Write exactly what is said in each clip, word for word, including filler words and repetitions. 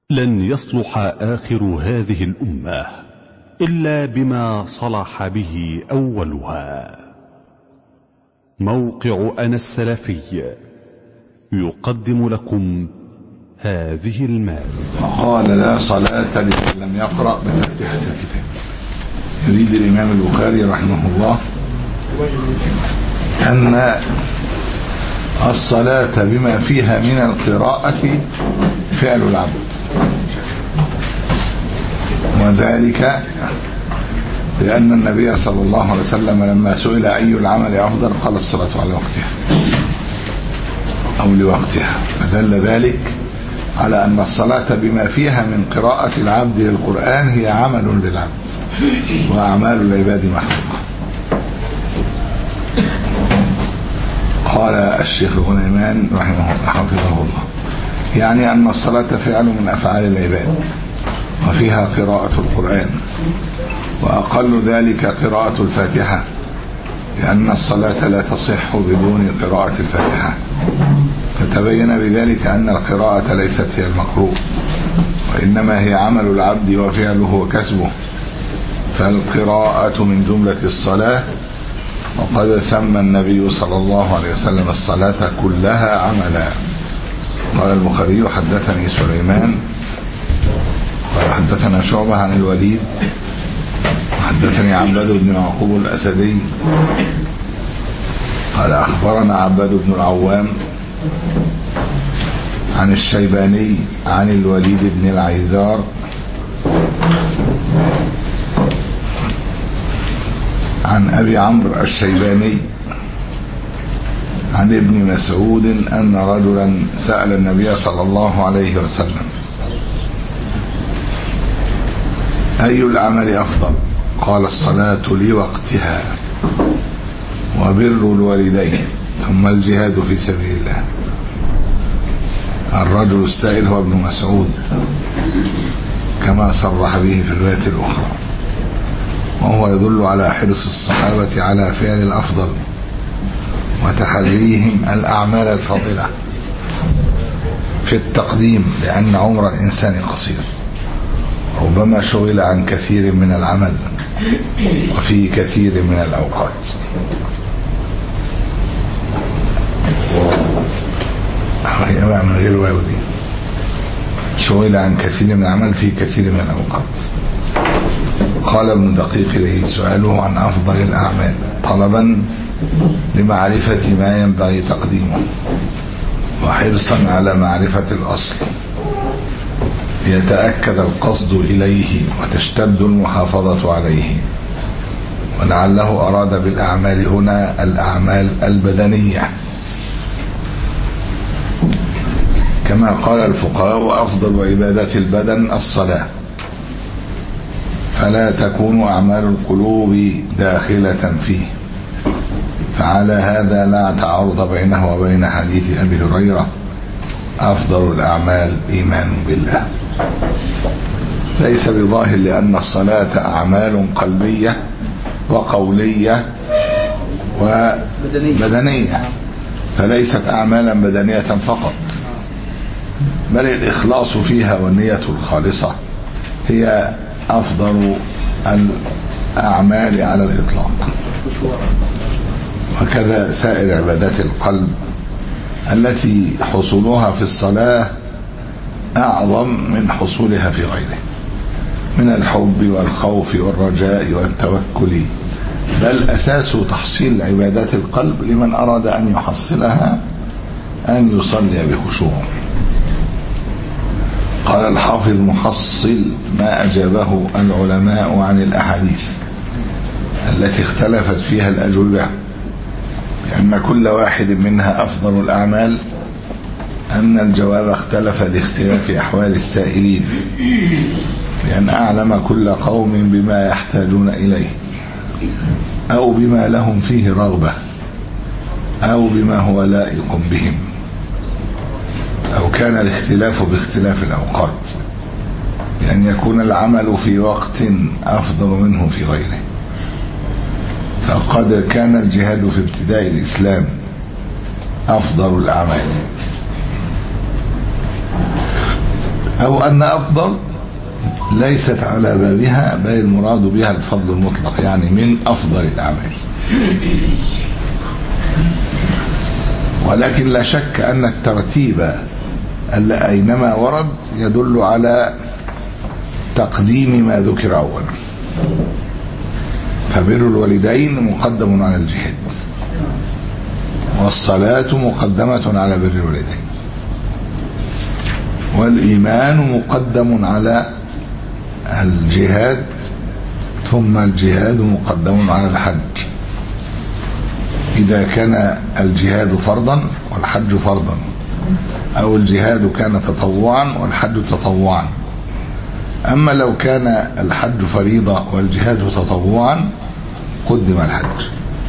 لن يصلح آخر هذه الأمة إلا بما صلح به أولها. موقع أنا السلفي يقدم لكم هذه المادة. قال: لا صلاة لمن لم يقرأ بفاتحة الكتاب. يريد الإمام البخاري رحمه الله أن الصلاة بما فيها من القراءة فعل العبد، وذلك لأن النبي صلى الله عليه وسلم لما سئل أي العمل أفضل قال الصلاة على وقتها أو لوقتها، فدل ذلك على أن الصلاة بما فيها من قراءة العبد للقرآن هي عمل للعبد، وأعمال العباد محقوقة. قال الشيخ غنيمان رحمه الله حفظه الله: يعني أن الصلاة فعل من أفعال العباد وفيها قراءة القرآن، وأقل ذلك قراءة الفاتحة، لأن الصلاة لا تصح بدون قراءة الفاتحة، فتبين بذلك أن القراءة ليست هي المقروء، وإنما هي عمل العبد وفعله وكسبه، فالقراءة من جملة الصلاة. وقد سمى النبي صلى الله عليه وسلم الصلاة كلها عملا. قال البخاري: حدثني سليمان قال حدثنا شعبة عن الوليد حدثني عباد بن يعقوب الأسدي قال أخبرنا عباد بن العوام عن الشيباني عن الوليد بن العيزار عن أبي عمرو الشيباني عن ابن مسعود أن رجلا سأل النبي صلى الله عليه وسلم: أي العمل أفضل؟ قال: الصلاة لوقتها، وبر الوالدين، ثم الجهاد في سبيل الله. الرجل السائل هو ابن مسعود كما صرح به في الرواية الأخرى، وهو يدل على حرص الصحابة على فعل الأفضل وتحريهم الأعمال الفاضلة في التقديم، لأن عمر الإنسان قصير، ربما شغل عن كثير من العمل وفي كثير من الأوقات. من غير واو دي، شغل عن كثير من العمل في كثير من الأوقات. قال ابن دقيق إليه: سؤاله عن أفضل الأعمال طلبا لمعرفة ما ينبغي تقديمه، وحرصا على معرفة الأصل ليتأكد القصد إليه وتشتد المحافظة عليه. ولعله أراد بالأعمال هنا الأعمال البدنية، كما قال الفقهاء: وأفضل عبادات البدن الصلاة، فلا تكون أعمال القلوب داخلة فيه. فعلى هذا لا تعارض بينه وبين حديث أبي هريرة: أفضل الأعمال إيمان بالله. ليس بظاهر، لأن الصلاة أعمال قلبية وقولية وبدنية، فليست أعمالا بدنية فقط، بل الإخلاص فيها والنية الخالصة هي أفضل الأعمال على الإطلاق. وكذا سائر عبادات القلب التي حصولها في الصلاة أعظم من حصولها في غيره، من الحب والخوف والرجاء والتوكل، بل أساس تحصيل عبادات القلب لمن أراد أن يحصلها أن يصلي بخشوع. قال الحافظ: محصل ما أجابه العلماء عن الأحاديث التي اختلفت فيها الأجوبة، لأن كل واحد منها أفضل الأعمال، أن الجواب اختلف لاختلاف أحوال السائلين، لأن أعلم كل قوم بما يحتاجون إليه، أو بما لهم فيه رغبة، أو بما هو لائق بهم، أو كان الاختلاف باختلاف الأوقات، بأن يكون العمل في وقت أفضل منه في غيره. فقد كان الجهاد في ابتداء الإسلام أفضل الأعمال، أو أن أفضل ليست على بابها، بل المراد بها الفضل المطلق، يعني من أفضل الأعمال. ولكن لا شك أن الترتيب أينما ورد يدل على تقديم ما ذكر أولا. فبر الوالدين مقدم على الجهاد، والصلاة مقدمة على بر الوالدين، والإيمان مقدم على الجهاد، ثم الجهاد مقدم على الحج إذا كان الجهاد فرضا والحج فرضا، أو الجهاد كان تطوعا والحج تطوعا. أما لو كان الحج فريضة والجهاد تطوعا قدم الحج.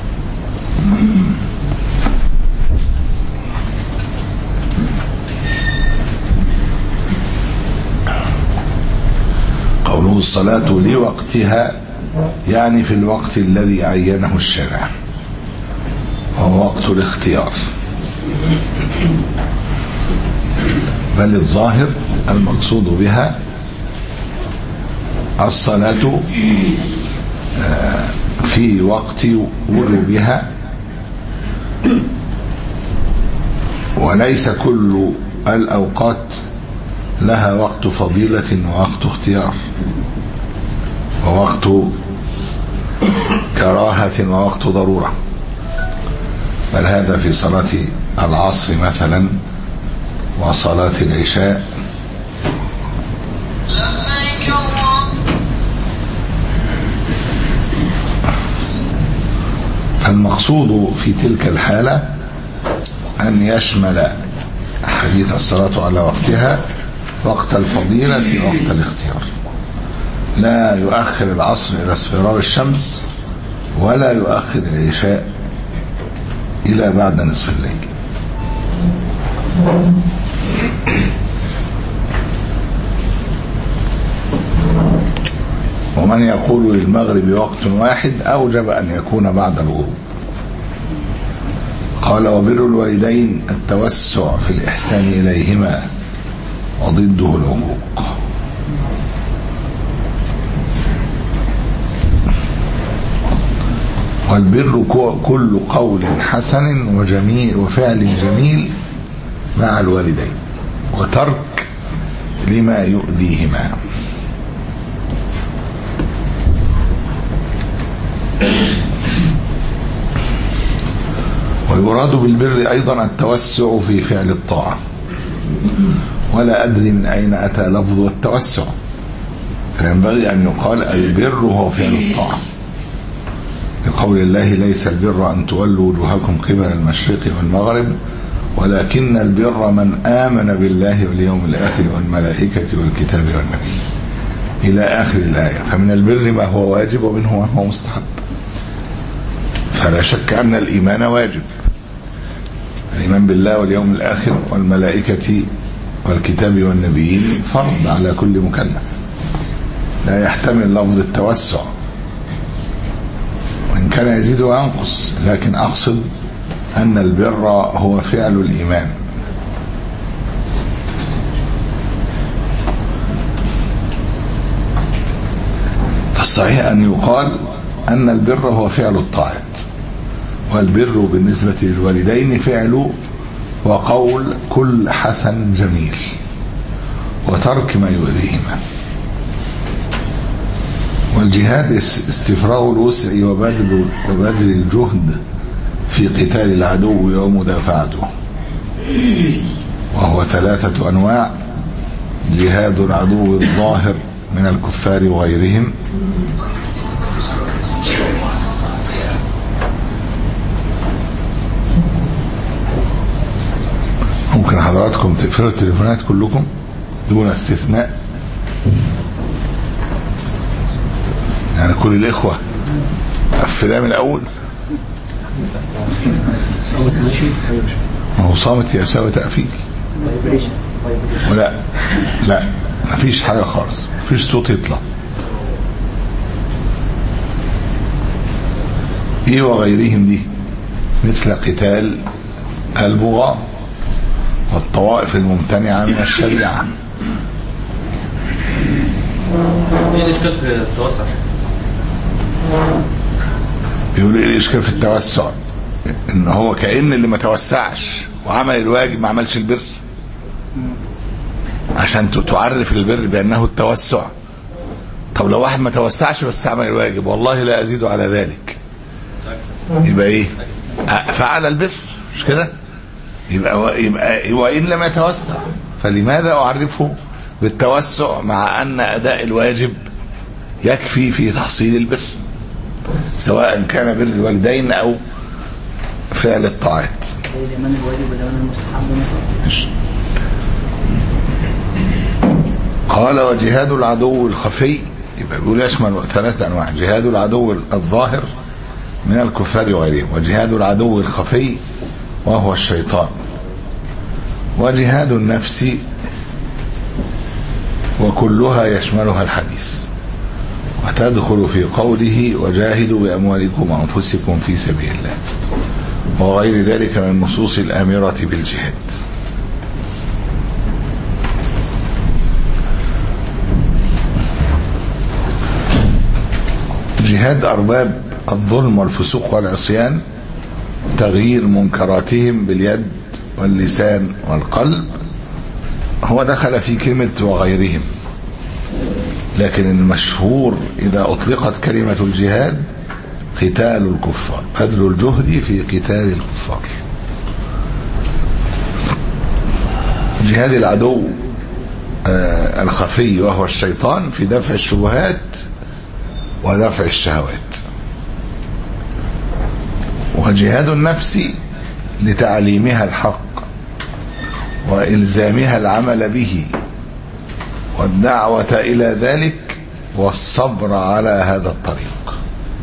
قوله الصلاة لوقتها يعني في الوقت الذي عينه الشارع، وهو وقت الاختيار، بل الظاهر المقصود بها الصلاة في وقت وجوبها، وليس كل الأوقات لها وقت فضيلة ووقت اختيار ووقت كراهة ووقت ضرورة، بل هذا في صلاة العصر مثلا وصلاة العشاء. فالمقصود في تلك الحالة أن يشمل حديث الصلاة على وقتها وقت الفضيلة وقت الاختيار، لا يؤخر العصر إلى اصفرار الشمس ولا يؤخر العشاء إلى بعد نصف الليل. ومن يقول للمغرب وقت واحد أوجب أن يكون بعد الغروب. قال وبر الوالدين التوسع في الإحسان إليهما وضده العقوق. والبر كل قول حسن وجميل وفعل جميل مع الوالدين، وترك لما يؤذيهما. ويراد بالبر أيضا التوسع في فعل الطاعة، ولا أدري من أين أتى لفظ التوسع، فينبغي أن يقال البر هو فعل الطاعة، لقول الله ليس البر أن تولوا وجوهكم قبل المشرق والمغرب ولكن البر من آمن بالله واليوم الآخر والملائكة والكتاب والنبي إلى آخر الآية. فمن البر ما هو واجب ومنه ما هو مستحب. فلا شك أن الإيمان واجب، الإيمان بالله واليوم الآخر والملائكة والكتاب والنبيين فرض على كل مكلف، لا يحتمل لفظ التوسع، وإن كان يزيد وينقص، لكن أقصد أن البر هو فعل الإيمان. فالصحيح أن يقال أن البر هو فعل الطاعات، والبر بالنسبة للوالدين فعل وقول كل حسن جميل وترك ما يؤذيهما. والجهاد استفراغ الوسع وبذل وبذل الجهد في قتال العدو ومدافعته، وهو ثلاثة أنواع: جهاد العدو الظاهر من الكفار وغيرهم، ممكن حضراتكم تقفلوا التليفونات كلكم دون استثناء، يعني كل الإخوة قفلها من الأول. ما هو صامت يا ساوي تقفيل، ولا لا مفيش حاجة خالص، مفيش صوت يطلع. ايه وغيرهم دي مثل قتال البغاة والطوائف الممتنعة من الشريعة ايه الاشكال في التوسع؟ بيقول ايه الاشكال في التوسع؟ ان هو كأن اللي ما توسعش وعمل الواجب ما عملش البر، عشان تعرف البر بانه التوسع. طب لو واحد ما توسعش بس عمل الواجب والله لا ازيد على ذلك، يبقى ايه؟ فعل البر، مش كده؟ يبقى يبقى وان لم يتوسع فلماذا اعرفه بالتوسع مع ان اداء الواجب يكفي في تحصيل البر، سواء كان بر الوالدين او فعل الطاعات. الإيمان الواجب والإيمان المستحب مثلا. قال وجهاد العدو الخفي، يبقى بيقول يشمل ثلاثة أنواع: جهاد العدو الظاهر من الكفار وغيرهم، وجهاد العدو الخفي وهو الشيطان، وجهاد النفس، وكلها يشملها الحديث، وتدخل في قوله وجاهدوا بأموالكم وأنفسكم في سبيل الله، وغير ذلك من النصوص الآمرة بالجهاد. جهاد أرباب الظلم والفسوق والعصيان تغيير منكراتهم باليد واللسان والقلب، هو دخل في كلمة وغيرهم، لكن المشهور إذا أطلقت كلمة الجهاد قتال الكفار، بذل الجهد في قتال الكفار. جهاد العدو آه الخفي وهو الشيطان في دفع الشبهات ودفع الشهوات، وجهاد النفس لتعليمها الحق وإلزامها العمل به والدعوة إلى ذلك والصبر على هذا الطريق.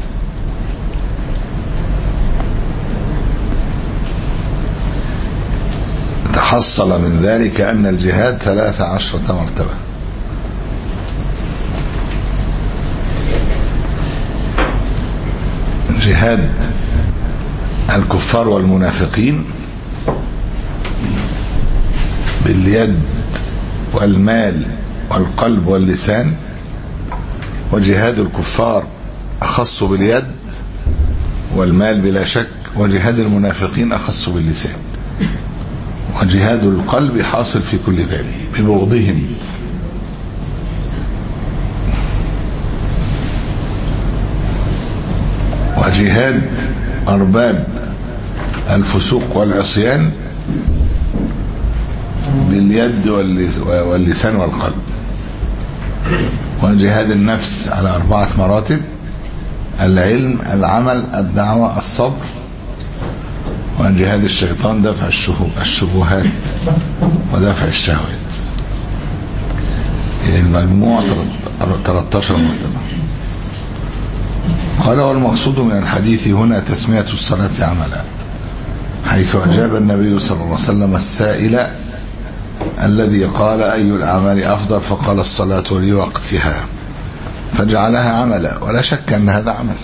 تحصل من ذلك أن الجهاد ثلاث عشرة مرتبة: جهاد الكفار والمنافقين باليد والمال والقلب واللسان، وجهاد الكفار أخص باليد والمال بلا شك، وجهاد المنافقين أخص باللسان، وجهاد القلب حاصل في كل ذلك ببغضهم. وجهاد أرباب الفسوق والعصيان باليد واللسان والقلب، وجهاد النفس على أربعة مراتب: العلم، العمل، الدعوة، الصبر، وجهاد الشيطان دفع الشبهات ودفع الشهوات. المجموع ثلاثة عشر مرتبة. قال والمقصود من الحديث هنا تسمية الصلاة عملا، حيث أجاب النبي صلى الله عليه وسلم السائل الذي قال أي الأعمال أفضل، فقال الصلاة لوقتها، فجعلها عملا، ولا شك أن هذا عمل.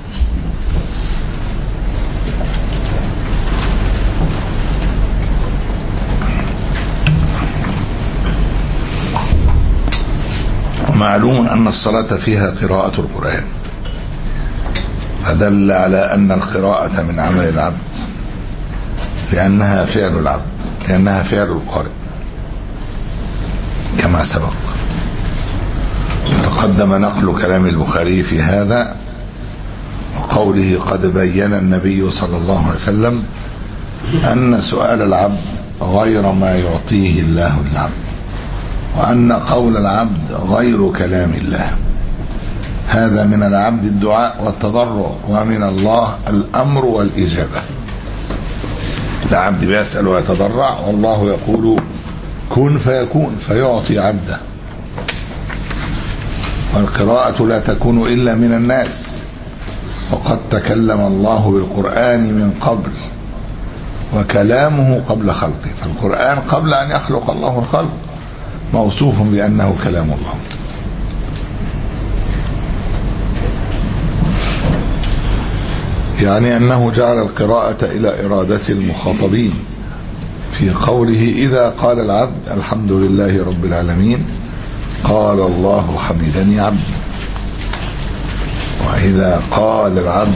ومعلوم أن الصلاة فيها قراءة القرآن، فدل على أن القراءة من عمل العبد لأنها فعل العبد لأنها فعل القارئ كما سبق. تقدم نقل كلام البخاري في هذا وقوله قد بين النبي صلى الله عليه وسلم أن سؤال العبد غير ما يعطيه الله العبد، وأن قول العبد غير كلام الله. هذا من العبد الدعاء والتضرع، ومن الله الأمر والإجابة. العبد بيسأل ويتضرع، والله يقول كن فيكون، فيعطي عبده. والقراءة لا تكون إلا من الناس، وقد تكلم الله بالقرآن من قبل، وكلامه قبل خلقه، فالقرآن قبل أن يخلق الله الخلق موصوف بأنه كلام الله. يعني أنه جعل القراءة إلى إرادة المخاطبين في قوله إذا قال العبد الحمد لله رب العالمين قال الله حمدني عبدي. وإذا قال العبد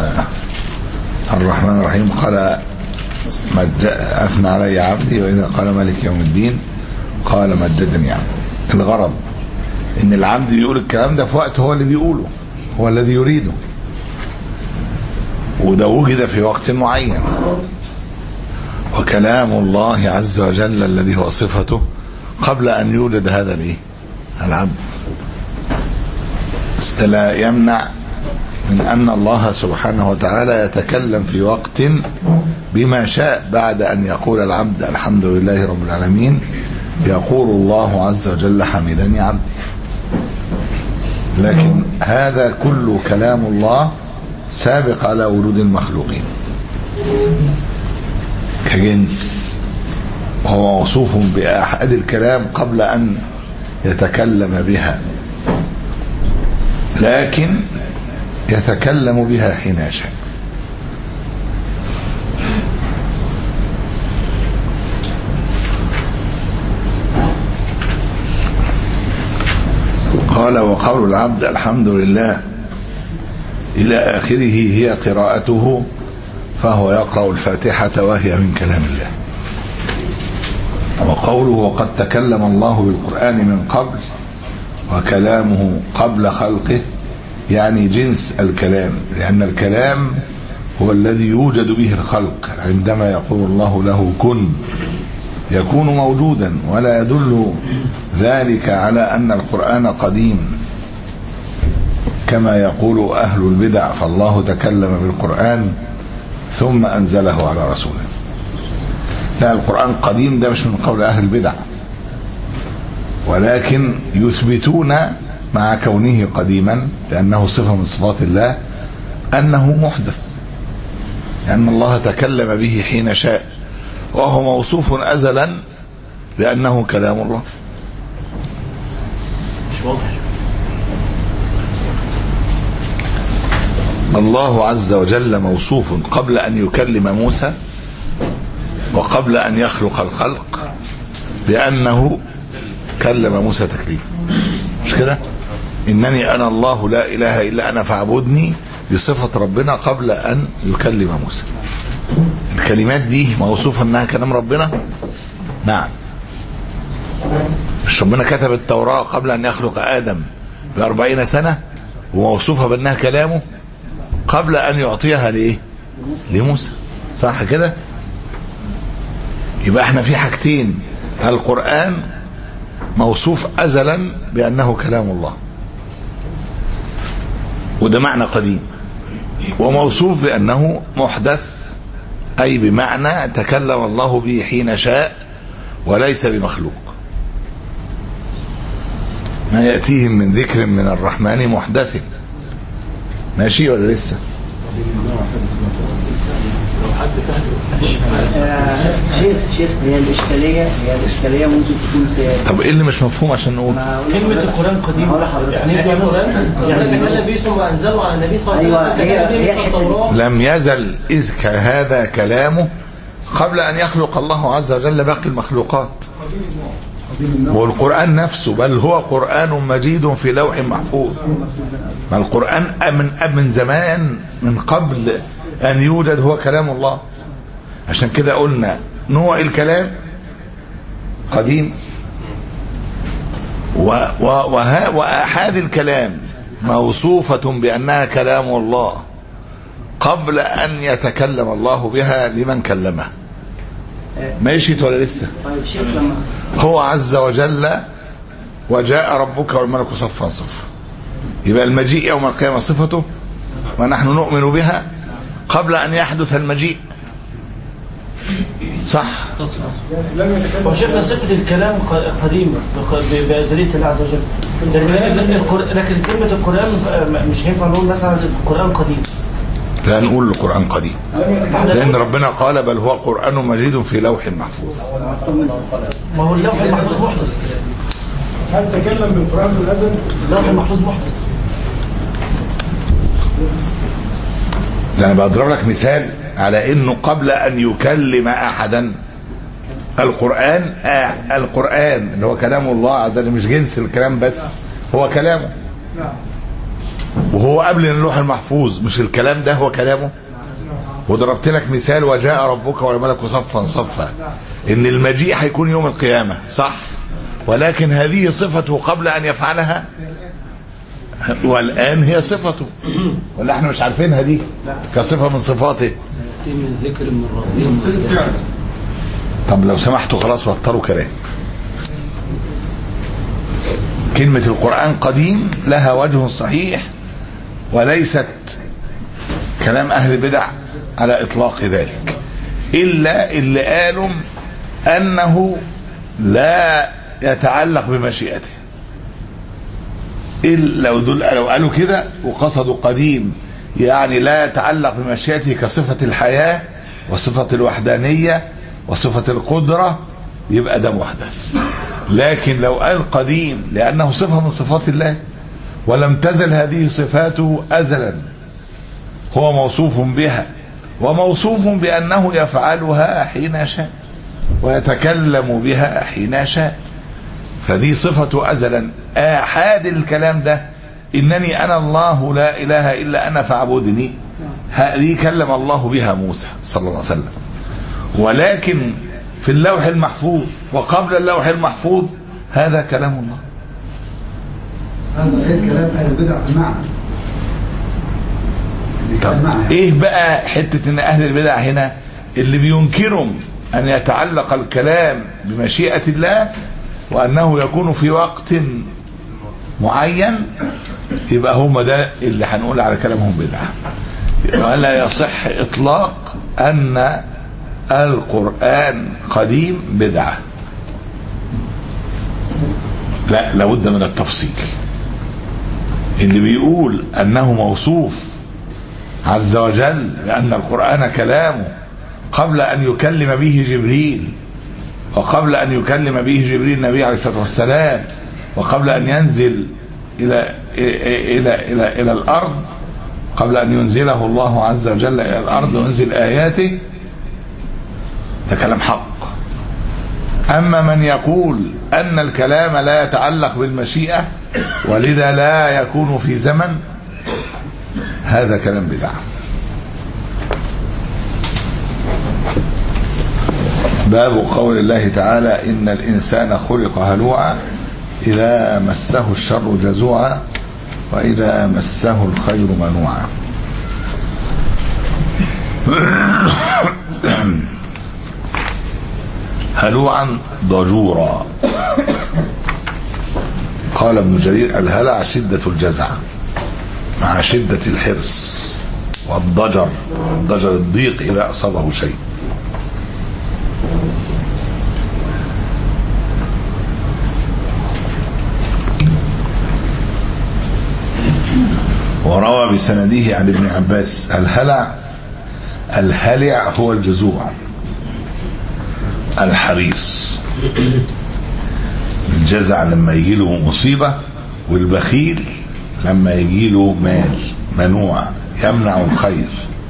الرحمن الرحيم قال مد أثنى علي عبدي، وإذا قال مالك يوم الدين قال مددني عبدي. الغرض إن العبد بيقول الكلام ده في وقت هو اللي بيقوله، هو الذي يريده، وده وجد في وقت معين. وكلام الله عز وجل الذي هو صفته قبل أن يوجد هذا الايه العبد، لا يمنع من أن الله سبحانه وتعالى يتكلم في وقت بما شاء. بعد أن يقول العبد الحمد لله رب العالمين يقول الله عز وجل حمدني عبدي. لكن هذا كله كلام الله سابق على وجود المخلوقين كجنس، وهو موصوف بأحد الكلام قبل أن يتكلم بها، لكن يتكلم بها حين يشاء. قال وقول العبد الحمد لله إلى آخره هي قراءته، فهو يقرأ الفاتحة وهي من كلام الله. وقوله وقد تكلم الله بالقرآن من قبل، وكلامه قبل خلقه، يعني جنس الكلام، لأن الكلام هو الذي يوجد به الخلق. عندما يقول الله له كن يكون موجودا، ولا يدل ذلك على أن القرآن قديم كما يقول أهل البدع، فالله تكلم بالقرآن ثم أنزله على رسوله. لا، القرآن قديم ده مش من قول أهل البدع، ولكن يثبتون مع كونه قديما لأنه صفة من صفات الله أنه محدث، لأن الله تكلم به حين شاء، وهو موصوف أزلا بأنه كلام الله. مش واضح. الله عز وجل موصوف قبل أن يكلم موسى وقبل أن يخلق الخلق بأنه كلم موسى تكليما، مش كده؟ إنني أنا الله لا إله إلا أنا فاعبدني، بصفة ربنا قبل أن يكلم موسى. الكلمات دي موصوفة أنها كلام ربنا؟ نعم. مش ربنا كتب التوراة قبل أن يخلق آدم بأربعين سنة وموصوفة بأنها كلامه قبل أن يعطيها لإيه؟ لموسى، صح كده؟ يبقى احنا في حاجتين، القرآن موصوف أزلا بأنه كلام الله، وده معنى قديم، وموصوف بأنه محدث، أي بمعنى تكلم الله به حين شاء وليس بمخلوق. ما يأتيهم من ذكر من الرحمن محدث. ماشي ولا لسه؟ شيخ شيخ هي الإشكالية هي الإشكالية ممكن تكون في. طب إيه اللي مش مفهوم عشان نقول؟ كلمة القرآن قديم، يعني إيه القرآن؟ يعني تكلم به ثم أنزله على النبي صلى الله عليه وسلم. لم يزل إذ هذا كلامه قبل أن يخلق الله عز وجل باقي المخلوقات، والقرآن نفسه بل هو قرآن مجيد في لوح محفوظ. ما القرآن من من زمان، من قبل أن يوجد، هو كلام الله. عشان كده قلنا نوع الكلام قديم، وآحاد الكلام موصوفة بأنها كلام الله قبل أن يتكلم الله بها لمن كلمه. ماشي ولا لسه؟ طيب شيخ لما هو عز وجل وجاء ربك والملك صفا صفا، يبقى المجيء يوم القيامة صفته ونحن نؤمن بها قبل أن يحدث المجيء، صح؟ وشيخنا صفة الكلام قديمة بأزلية الله عز وجل، لكن كلمة القرآن مش هينفع نقول مثلا القرآن قديم، لا نقول القرآن قديم، لأن ربنا قال بل هو قرآن مجيد في لوح محفوظ. ما هو اللوح المحفوظ محدث. هل تكلم بالقرآن في الأزل؟ اللوح المحفوظ محدث. أنا بضرب لك مثال على إنه قبل أن يكلم أحدا القرآن آه القرآن اللي هو كلام الله عز وجل، مش جنس الكلام بس، هو كلامه. وهو قبل اللوح المحفوظ مش الكلام ده هو كلامه؟ وضربت لك مثال وجاء ربك والملك صفا صفا ان المجيء هيكون يوم القيامة صح، ولكن هذه صفته قبل ان يفعلها والان هي صفته، ولا احنا مش عارفينها دي كصفة من صفاته؟ من ذكر من ربهم. طب لو سمحتوا خلاص بطلوا كلام. كلمة القرآن قديم لها وجه صحيح وليست كلام أهل البدع على إطلاق ذلك، إلا اللي قالوا أنه لا يتعلق بمشيئته. إلا لو دول لو قالوا كده وقصدوا قديم يعني لا يتعلق بمشيئته كصفة الحياة وصفة الوحدانية وصفة القدرة يبقى ده محدث. لكن لو قال قديم لأنه صفة من صفات الله ولم تزل هذه صفاته أزلا، هو موصوف بها وموصوف بأنه يفعلها حين شاء ويتكلم بها حين شاء، فدي صفة أزلا. آحاد الكلام ده إنني أنا الله لا إله إلا أنا فاعبدني، هذه كلم الله بها موسى صلى الله عليه وسلم، ولكن في اللوح المحفوظ وقبل اللوح المحفوظ هذا كلام الله. هذا غير كلام أهل البدع بمعنى. طب إيه بقى حتة إن أهل البدع هنا اللي بينكروا أن يتعلق الكلام بمشيئة الله وأنه يكون في وقت معين، يبقى هم ده اللي هنقول على كلامهم بدعة. ولا يصح إطلاق أن القرآن قديم بدعة، لا لابد من التفصيل. اللي بيقول أنه موصوف عز وجل بأن القرآن كلامه قبل أن يكلم به جبريل وقبل أن يكلم به جبريل النبي عليه الصلاة والسلام وقبل أن ينزل إلى إلى إلى إلى, إلى الأرض، قبل أن ينزله الله عز وجل إلى الأرض وينزل آياته، ده كلام حق. أما من يقول أن الكلام لا يتعلق بالمشيئة ولذا لا يكون في زمن، هذا كلام بدعة. باب قول الله تعالى إن الإنسان خلق هلوعا إذا مسه الشر جزوعا وإذا مسه الخير منوعا. هلوعا ضجورا. قال ابن جرير الهلع شدة الجزع مع شدة الحرص، والضجر الضجر الضيق إذا أصابه شيء. وروى بسنده عن ابن عباس الهلع الهلع هو الجزوع الحريص. الجزع لما يجيله مصيبة، والبخيل لما يجيله مال منوع يمنع الخير.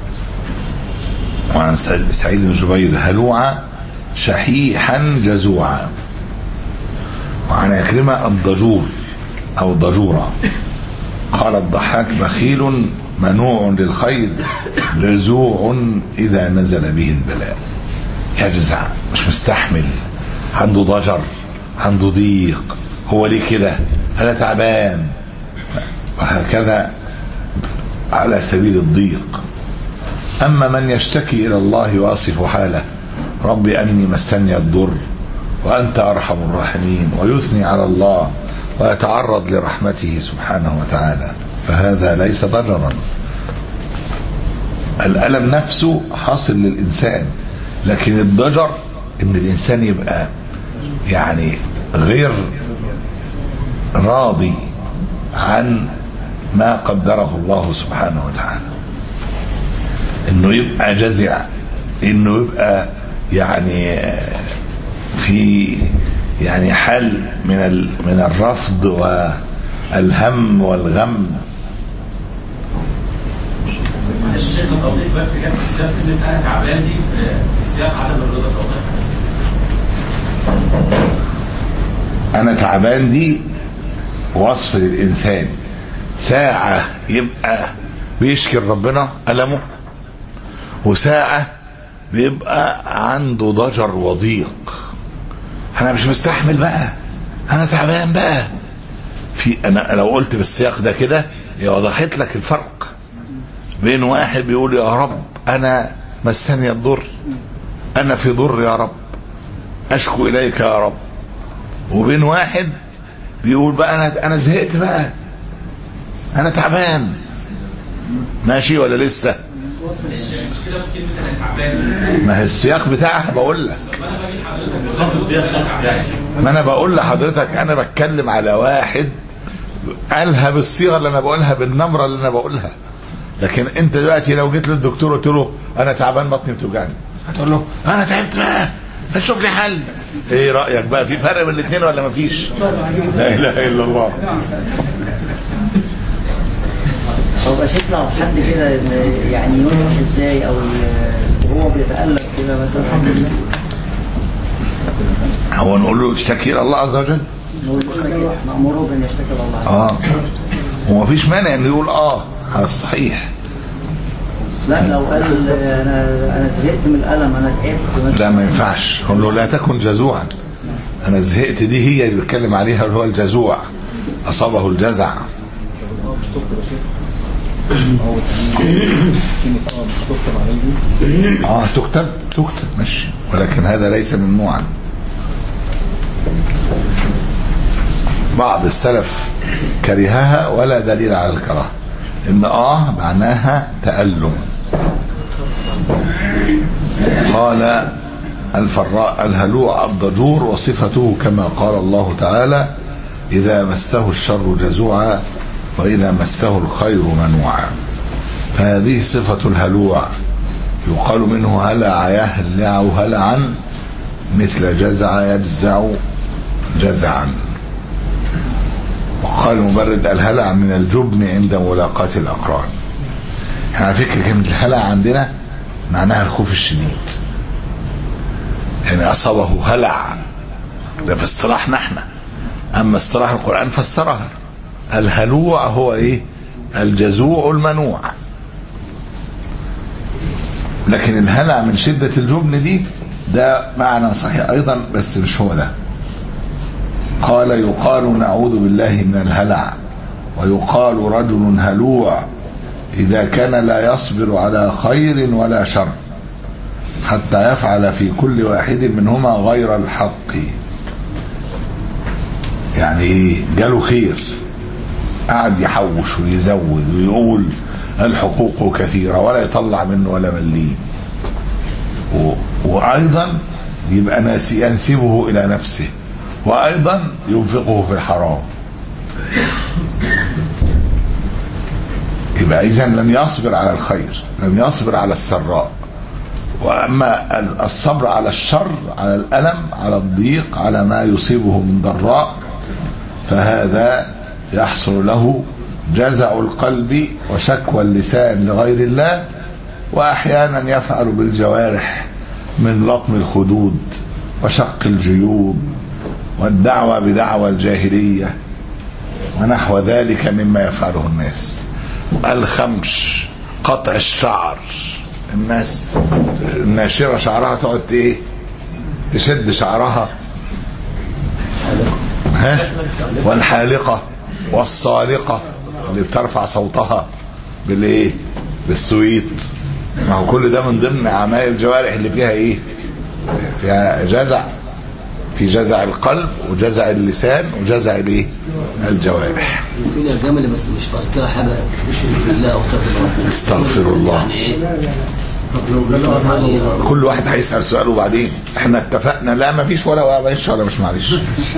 وعن سعيد بن جبير هلوعا شحيحا جزوعا. وعن عكرمة الضجور أو ضجورا. قال الضحاك بخيل منوع للخير جزوع إذا نزل به البلاء. يجزع مش مستحمل، عنده ضجر، عنده ضيق، هو ليه كده، أنا تعبان، وهكذا على سبيل الضيق. أما من يشتكي إلى الله واصف حاله رب أني مسني الضر وأنت أرحم الراحمين ويثني على الله ويتعرض لرحمته سبحانه وتعالى، فهذا ليس ضجرا. الألم نفسه حاصل للإنسان، لكن الضجر إن الإنسان يبقى يعني غير راضي عن ما قدره الله سبحانه وتعالى، إنه يبقى جزع، إنه يبقى يعني في يعني حال من من الرفض والهم والغم. الشيخ القضية بس جت في السياق ان انا تعبان دي في السياق عدم الرضا القضية. انا تعبان دي وصف للانسان، ساعة يبقى بيشكي ربنا ألمه، وساعة بيبقى عنده ضجر وضيق، أنا مش مستحمل بقى، أنا تعبان بقى. في أنا لو قلت بالسياق ده كده وضحت لك الفرق بين واحد بيقول يا رب أنا مسني الضر، أنا في ضر يا رب أشكو إليك يا رب، وبين واحد بيقول بقى أنا أنا زهقت بقى، أنا تعبان. ماشي ولا لسه؟ ما هي السياق بتاعها بقول لك، ما أنا بقول لحضرتك أنا بتكلم على واحد قالها بالصيغة اللي أنا بقولها بالنمرة اللي أنا بقولها. لكن أنت دلوقتي لو جيت للدكتور قلت له أنا تعبان بطني بتوجعني، هتقول له أنا تعبت بقى هشوف لي حل. ايه رأيك بقى؟ في فرق بين الاثنين ولا مفيش؟ لا اله الا الله. هو شكله لو حد كده يعني ينصح ازاي او وهو بيتألم كده مثلا، هو نقول له اشتكي الى الله عز وجل، مأمور بان يشتكي الى الله. اه ومفيش مانع انه يقول اه هذا صحيح. لا لو قال انا انا زهقت من الالم، انا تعبت مثلا، لا ما ينفعش. قول له لا تكن جزوعا. انا زهقت دي هي اللي بيتكلم عليها اللي هو الجزوع، اصابه الجزع. اه تكتب تكتب ماشي، ولكن هذا ليس ممنوعا. بعض السلف كرهها ولا دليل على الكراهه، ان اه معناها تألم. قال الفراء الهلوع الضجور وصفته كما قال الله تعالى إذا مسه الشر جزوعا وإذا مسه الخير منوعا. فهذه صفة الهلوع، يقال منه هلع يهلع هلعا مثل جزع يجزع جزعا. وقال المبرد الهلع من الجبن عند ملاقاة الأقران. على فكرة كلمة الهلع عندنا معناها الخوف الشديد، يعني أصابه هلع، ده في اصطلاحنا احنا، أما اصطلاح القرآن فسرها الهلوع هو ايه؟ الجزوع المنوع. لكن الهلع من شدة الجبن دي ده معنى صحيح أيضا بس مش هو ده. قال يقال نعوذ بالله من الهلع، ويقال رجل هلوع إذا كان لا يصبر على خير ولا شر حتى يفعل في كل واحد منهما غير الحق. يعني جاله خير قعد يحوش ويزود ويقول الحقوق كثيرة ولا يطلع منه ولا مليه، وأيضا يبقى ناسي ينسبه إلى نفسه، وأيضا ينفقه في الحرام. يبقى إذن لم يصبر على الخير، لم يصبر على السراء. وأما الصبر على الشر، على الألم، على الضيق، على ما يصيبه من ضراء، فهذا يحصل له جزع القلب وشكوى اللسان لغير الله، وأحيانا يفعل بالجوارح من لطم الخدود وشق الجيوب والدعوة بدعوى الجاهلية ونحو ذلك مما يفعله الناس. الخمش، قطع الشعر، الناس الناشرة شعرها تقعد ايه؟ تشد شعرها، ها؟ والحالقة والصالقة اللي بترفع صوتها بالايه؟ بالسويت. ما هو كل ده من ضمن اعمال الجوارح اللي فيها ايه؟ فيها جزع، في جزع القلب وجزع اللسان وجزع الايه؟ الجوارح. يمكن الجمل بس مش قصدها حاجه تشرك بالله او تغفر. استغفر الله. يعني ايه؟ كل واحد هيسأل سؤاله بعدين. احنا اتفقنا لا ما فيش ولا معلش ولا مش معلش.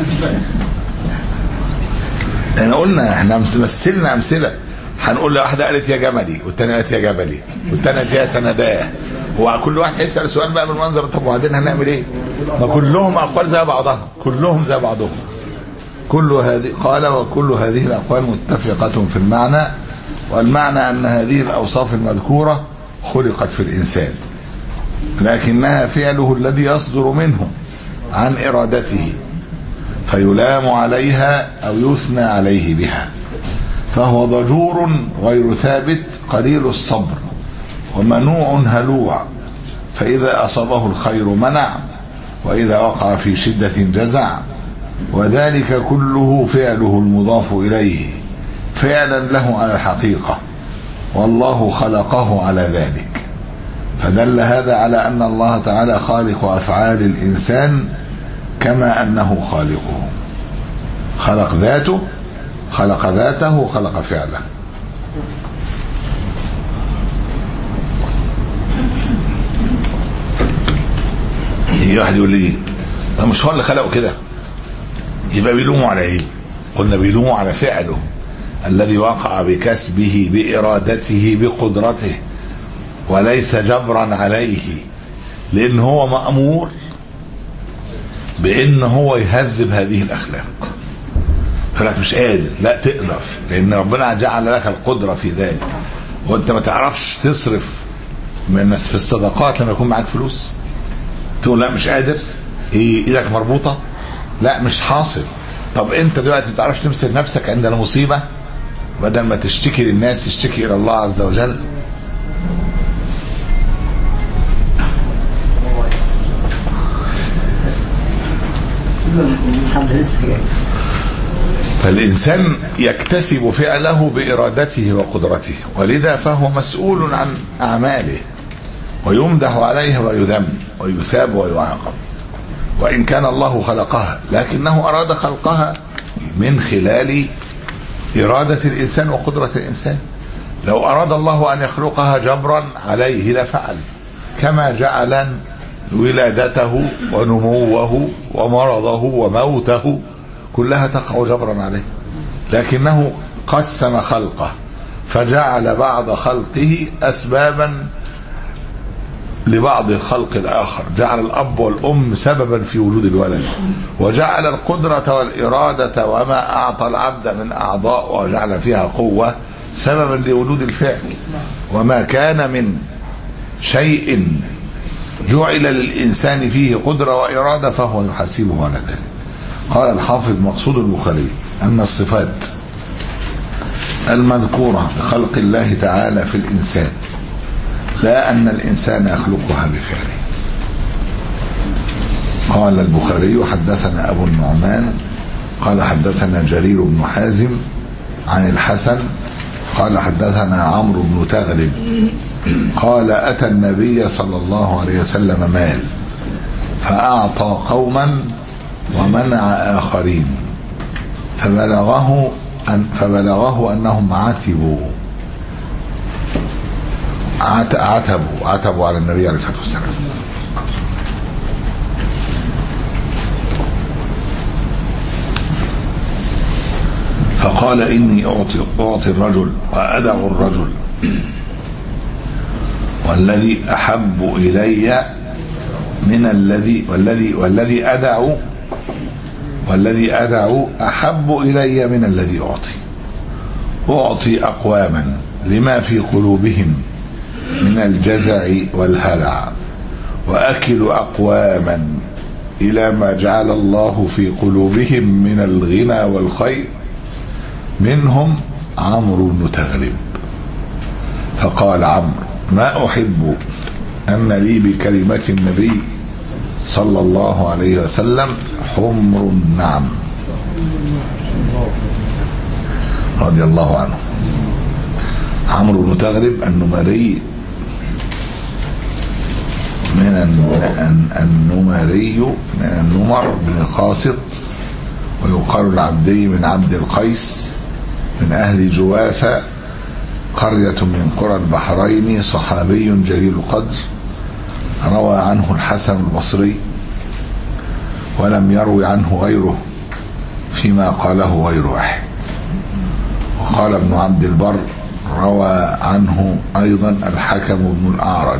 احنا قلنا احنا مثلنا امثله، هنقول لواحده قالت يا جملي والثانيه قالت يا جبلي والثانيه قالت يا سنداه، وكل واحد هيسأل سؤال بقى بالمنظر. طب وبعدين هنعمل ايه؟ ما كلهم اقوال زي بعضها، كلهم زي بعضهم. كل هذه قال وكل هذه الاقوال متفقه في المعنى، والمعنى ان هذه الاوصاف المذكوره خلقت في الانسان، لكنها فعله الذي يصدر منه عن ارادته، فيلام عليها او يثنى عليه بها. فهو ضجور غير ثابت قليل الصبر ومنوع هلوع، فإذا أصابه الخير منع وإذا وقع في شدة جزع، وذلك كله فعله المضاف إليه فعلا له على الحقيقة، والله خلقه على ذلك. فدل هذا على أن الله تعالى خالق أفعال الإنسان كما أنه خالقه، خلق ذاته خلق ذاته وخلق فعله. يجي واحد يقول لي ده مش هو اللي خلقه كده، يبقى بيلوموا على ايه؟ قلنا بيلوموا على فعله الذي وقع بكسبه بإرادته بقدرته وليس جبرا عليه، لأن هو مأمور بأن هو يهذب هذه الأخلاق. فلك مش قادر، لا تقدر، لأن ربنا جعل لك القدرة في ذلك. وانت ما تعرفش تصرف من في الصدقات لما يكون معاك فلوس، تقول لا مش قادر، ايه ايدك مربوطة، لا مش حاصل. طب انت دلوقتي ما تعرفش تمسك نفسك عند المصيبة، بدل ما تشتكي للناس تشتكي الى الله عز وجل. فالإنسان يكتسب فعله بإرادته وقدرته، ولذا فهو مسؤول عن أعماله ويمدح عليها ويذم ويثاب ويعاقب. وإن كان الله خلقها لكنه أراد خلقها من خلال إرادة الإنسان وقدرة الإنسان. لو أراد الله أن يخلقها جبرا عليه لفعل، كما جعل ولادته ونموه ومرضه وموته كلها تقع جبرا عليه، لكنه قسم خلقه فجعل بعض خلقه أسبابا لبعض الخلق الآخر. جعل الأب والأم سببا في وجود الولد، وجعل القدرة والإرادة وما أعطى العبد من أعضاء وجعل فيها قوة سببا لوجود الفعل. وما كان من شيء جعل للإنسان فيه قدرة وإرادة فهو يحاسبه على ذلك. قال الحافظ مقصود البخاري أن الصفات المذكورة بخلق الله تعالى في الإنسان لا أن الإنسان يخلقها بفعله. قال البخاري حدثنا أبو النعمان قال حدثنا جرير بن حازم عن الحسن قال حدثنا عمرو بن تغلب قال أتى النبي صلى الله عليه وسلم مال فأعطى قوما ومنع آخرين، فبلغه أن فبلغه أنهم عتبوا عتبوا عتبوا على النبي عليه الصلاة والسلام. فقال إني أعطي, أعطي الرجل وأدع الرجل، والذي أحب إلي من الذي والذي والذي أدع والذي أدع أحب إلي من الذي أعطي. أعطي أقواما لما في قلوبهم من الجزع والهلع، وأكل أقواما إلى ما جعل الله في قلوبهم من الغنى والخير، منهم عمرو بن تغلب. فقال عمرو ما أحب أن لي بكلمة النبي صلى الله عليه وسلم حمر النعم رضي الله عنه. عمرو بن تغلب النمري من النمري من النمر بن القاسط، ويقال العبدي من عبد القيس، من أهل جواثة قرية من قرى البحرين، صحابي جليل القدر، روى عنه الحسن البصري ولم يروي عنه غيره فيما قاله غير واحد. وقال ابن عبد البر روى عنه أيضا الحكم بن الأعرج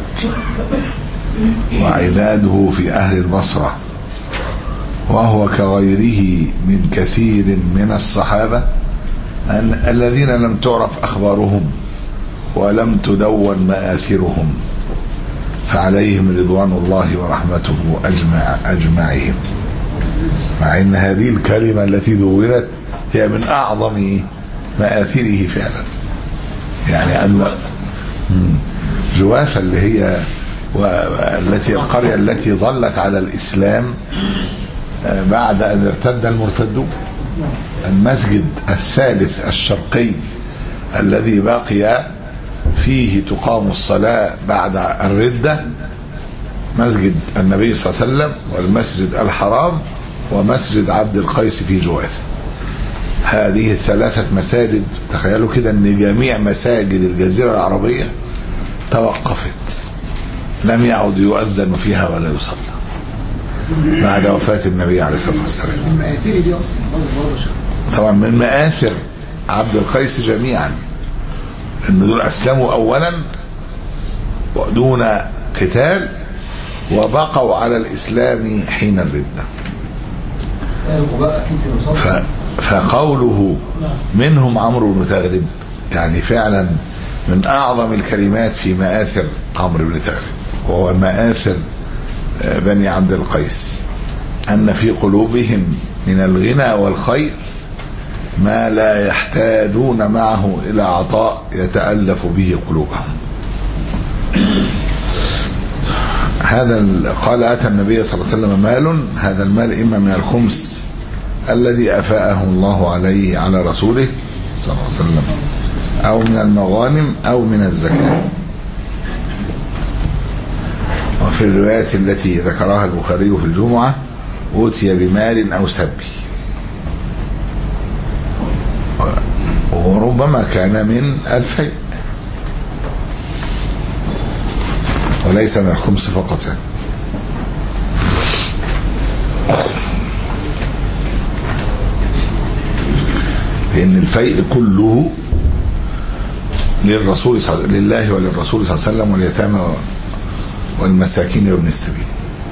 وعداده في أهل البصرة، وهو كغيره من كثير من الصحابة أن الذين لم تعرف أخبارهم ولم تدون مآثرهم، فعليهم رضوان الله ورحمته أجمع أجمعهم. مع أن هذه الكلمة التي دونت هي من أعظم مآثره فعلا. يعني أن جواثة اللي هي والتي القرية التي ظلت على الإسلام بعد أن ارتد المرتدون. المسجد الثالث الشرقي الذي بقي فيه تقام الصلاة بعد الردة مسجد النبي صلى الله عليه وسلم والمسجد الحرام ومسجد عبد القيس في جواثة. هذه الثلاثة مساجد تخيلوا كده ان جميع مساجد الجزيرة العربية توقفت، لم يعد يؤذن فيها ولا يصلى بعد وفاة النبي عليه الصلاة والسلام. طبعا من مآثر عبد القيس جميعا ان دول اسلموا اولا دون قتال وبقوا على الاسلام حين الردة. ف فقوله منهم عمرو بن تغلب يعني فعلا من اعظم الكلمات في مآثر عمرو بن تغلب وهو مآثر بني عبد القيس، ان في قلوبهم من الغنى والخير ما لا يحتاجون معه الى عطاء يتألف به قلوبهم. هذا قال اتى النبي صلى الله عليه وسلم مال، هذا المال اما من الخمس الذي افاءه الله عليه على رسوله صلى الله عليه وسلم او من المغانم او من الزكاة. وفي الروايات التي ذكرها البخاري في الجمعة اوتي بمال او سبي، وربما كان من الفيء وليس من الخمس فقط يعني. لأن الفيء كله للرسول لله وللرسول صلى الله عليه وسلم واليتامى والمساكين وابن السبيل.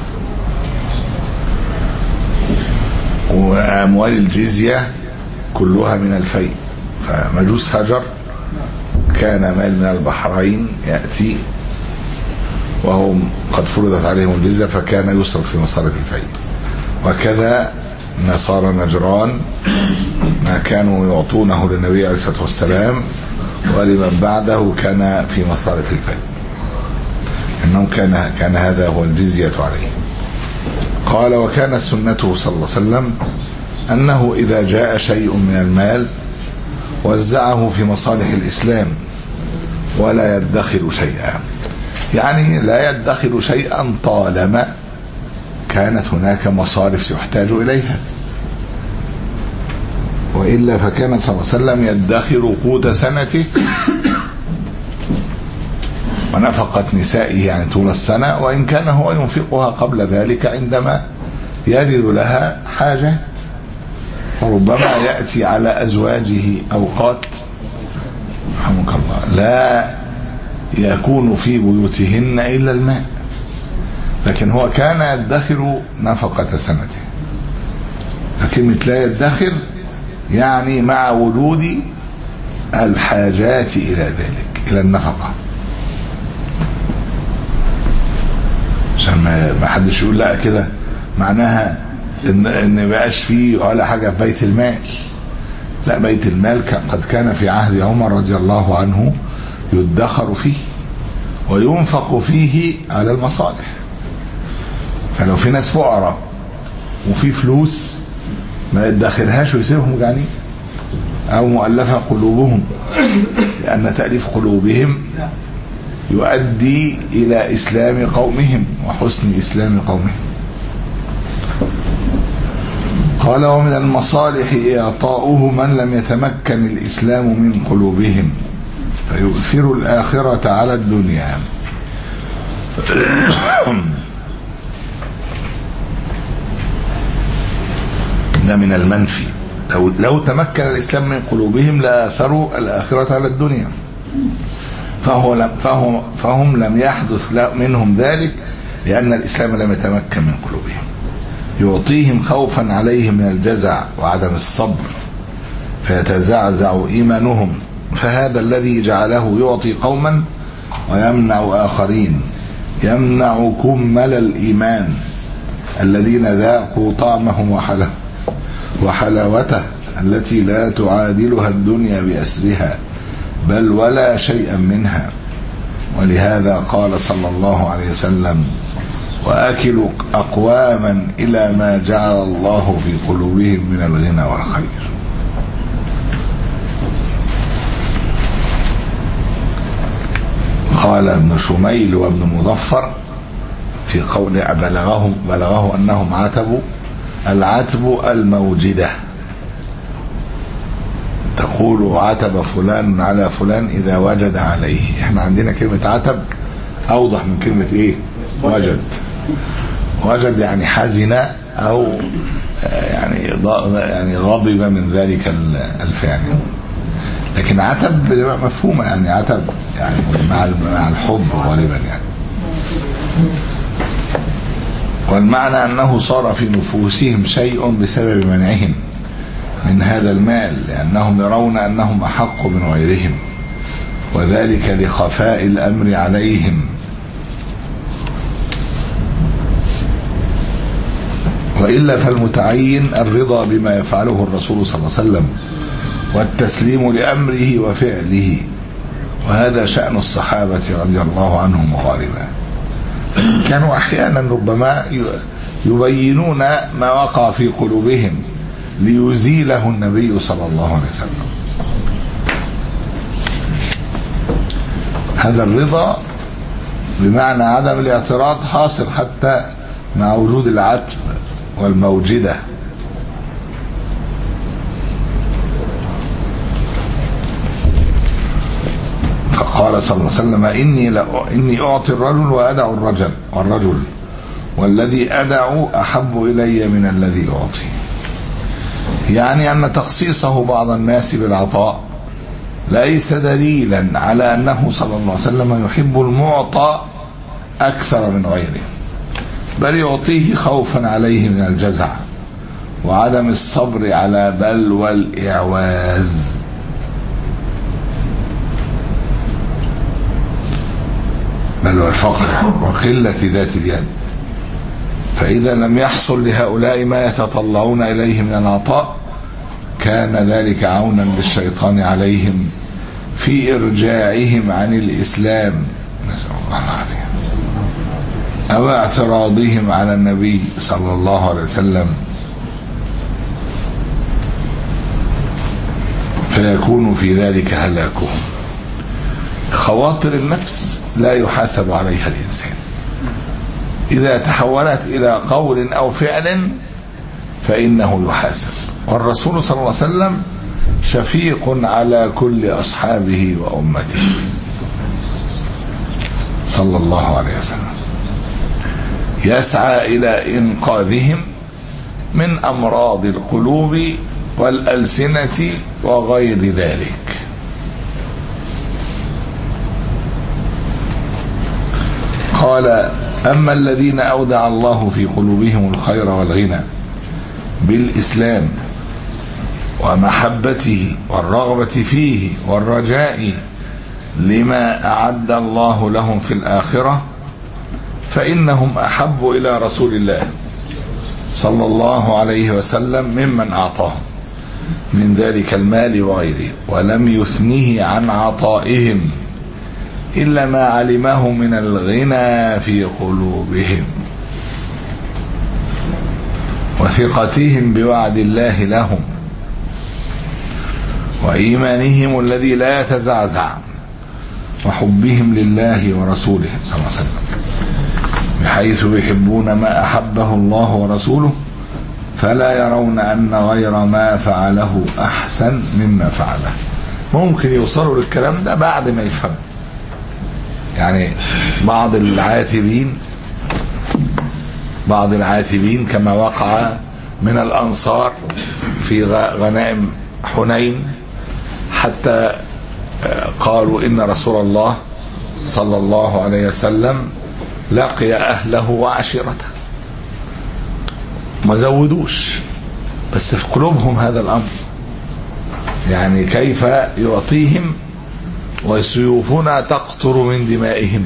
وأموال الجزية كلها من الفيء. فمجوس هجر كان مال من البحرين يأتي وهم قد فرضت عليهم الجزية فكان يصرف في مصارف الفيء. وكذا نصارى نجران ما كانوا يعطونه للنبي عليه الصلاة والسلام ولمن بعده كان في مصارف الفيء، انه كان كان هذا هو الجزية عليه. قال وكان سنته صلى الله عليه وسلم انه اذا جاء شيء من المال وزعه في مصالح الاسلام ولا يدخر شيئا، يعني لا يدخر شيئا طالما كانت هناك مصارف يحتاج اليها، وإلا فكان صلى الله عليه وسلم يدخر قوت سنته ونفقة نسائه يعني طول السنة، وإن كان هو ينفقها قبل ذلك عندما يرد لها حاجات. وربما يأتي على أزواجه أوقات رحمك الله لا يكون في بيوتهن إلا الماء، لكن هو كان يدخر نفقة سنته. فكلمة لا يدخر يعني مع وجود الحاجات إلى ذلك إلى النفقة، عشان ما حدش يقول لا كده معناها إن إن بقاش فيه ولا حاجة في بيت المال. لا، بيت المال قد كان في عهد عمر رضي الله عنه يدخر فيه وينفق فيه على المصالح. فلو في ناس فقراء وفي فلوس ما يدخرهاش ويسيبهم جعانين، او مؤلفة قلوبهم، لان تأليف قلوبهم يؤدي الى اسلام قومهم وحسن اسلام قومهم. قال ومن المصالح اعطاؤه من لم يتمكن الاسلام من قلوبهم فيؤثر الاخرة على الدنيا. ده من المنفي، لو, لو تمكن الإسلام من قلوبهم لآثروا الآخرة على الدنيا، فهو لم فهم, فهم لم يحدث منهم ذلك لأن الإسلام لم يتمكن من قلوبهم. يعطيهم خوفا عليهم من الجزع وعدم الصبر فيتزعزع إيمانهم، فهذا الذي جعله يعطي قوما ويمنع آخرين، يمنع كمل الإيمان الذين ذاقوا طعمه وحلاوته التي لا تعادلها الدنيا بأسرها بل ولا شيئا منها. ولهذا قال صلى الله عليه وسلم: وآكل أقواما إلى ما جعل الله في قلوبهم من الغنى والخير. قال ابن شميل وابن مظفر في قول بلغهم بلغه أنهم عتبوا: العتب الموجدة، تقول عتب فلان على فلان إذا وجد عليه. احنا عندنا كلمة عتب أوضح من كلمة إيه؟ وجد. وجد يعني حزن أو يعني يعني غضب من ذلك الفعل. لكن عتب مفهومة، يعني عتب يعني مع مع الحب غالبا يعني. والمعنى أنه صار في نفوسهم شيء بسبب منعهم من هذا المال، لأنهم يرون أنهم أحق من غيرهم، وذلك لخفاء الأمر عليهم. وإلا فالمتعين الرضا بما يفعله الرسول صلى الله عليه وسلم والتسليم لأمره وفعله، وهذا شأن الصحابة رضي الله عنهم غالبا. كانوا أحيانا ربما يبينون ما وقع في قلوبهم ليزيله النبي صلى الله عليه وسلم. هذا الرضا بمعنى عدم الاعتراض حاصل حتى مع وجود العتب والموجدة. فقال صلى الله عليه وسلم: إني, إني أعطي الرجل وأدع الرجل والرجل والذي أدع أحب إلي من الذي أعطي. يعني أن تخصيصه بعض الناس بالعطاء ليس دليلا على أنه صلى الله عليه وسلم يحب المعطى أكثر من غيره، بل يعطيه خوفا عليه من الجزع وعدم الصبر على بلوى الإعواز. بلوى الفقر وقلة ذات اليد. فإذا لم يحصل لهؤلاء ما يتطلعون إليه من العطاء كان ذلك عونا للشيطان عليهم في إرجاعهم عن الإسلام، نسأل الله العافية، أو اعتراضهم على النبي صلى الله عليه وسلم، فيكون في ذلك هلاكهم. خواطر النفس لا يحاسب عليها الإنسان، إذا تحولت إلى قول أو فعل فإنه يحاسب. والرسول صلى الله عليه وسلم شفيق على كل أصحابه وأمته صلى الله عليه وسلم، يسعى إلى إنقاذهم من أمراض القلوب والألسنة وغير ذلك. قال: أما الذين أودع الله في قلوبهم الخير والغنى بالإسلام ومحبته والرغبة فيه والرجاء لما أعد الله لهم في الآخرة، فإنهم أحب إلى رسول الله صلى الله عليه وسلم ممن أعطاهم من ذلك المال وغيره، ولم يثنه عن عطائهم إلا ما علمه من الغنى في قلوبهم وثقتهم بوعد الله لهم وإيمانهم الذي لا يتزعزع وحبهم لله ورسوله صلى الله عليه وسلم، بحيث يحبون ما أحبه الله ورسوله فلا يرون أن غير ما فعله أحسن مما فعله. ممكن يوصلوا للكلام ده بعد ما يفهم. يعني بعض العاتبين بعض العاتبين كما وقع من الأنصار في غنائم حنين، حتى قالوا إن رسول الله صلى الله عليه وسلم لقي أهله وعشيرته، ما زودوش، بس في قلوبهم هذا الأمر، يعني كيف يعطيهم وسيوفنا تقطر من دمائهم.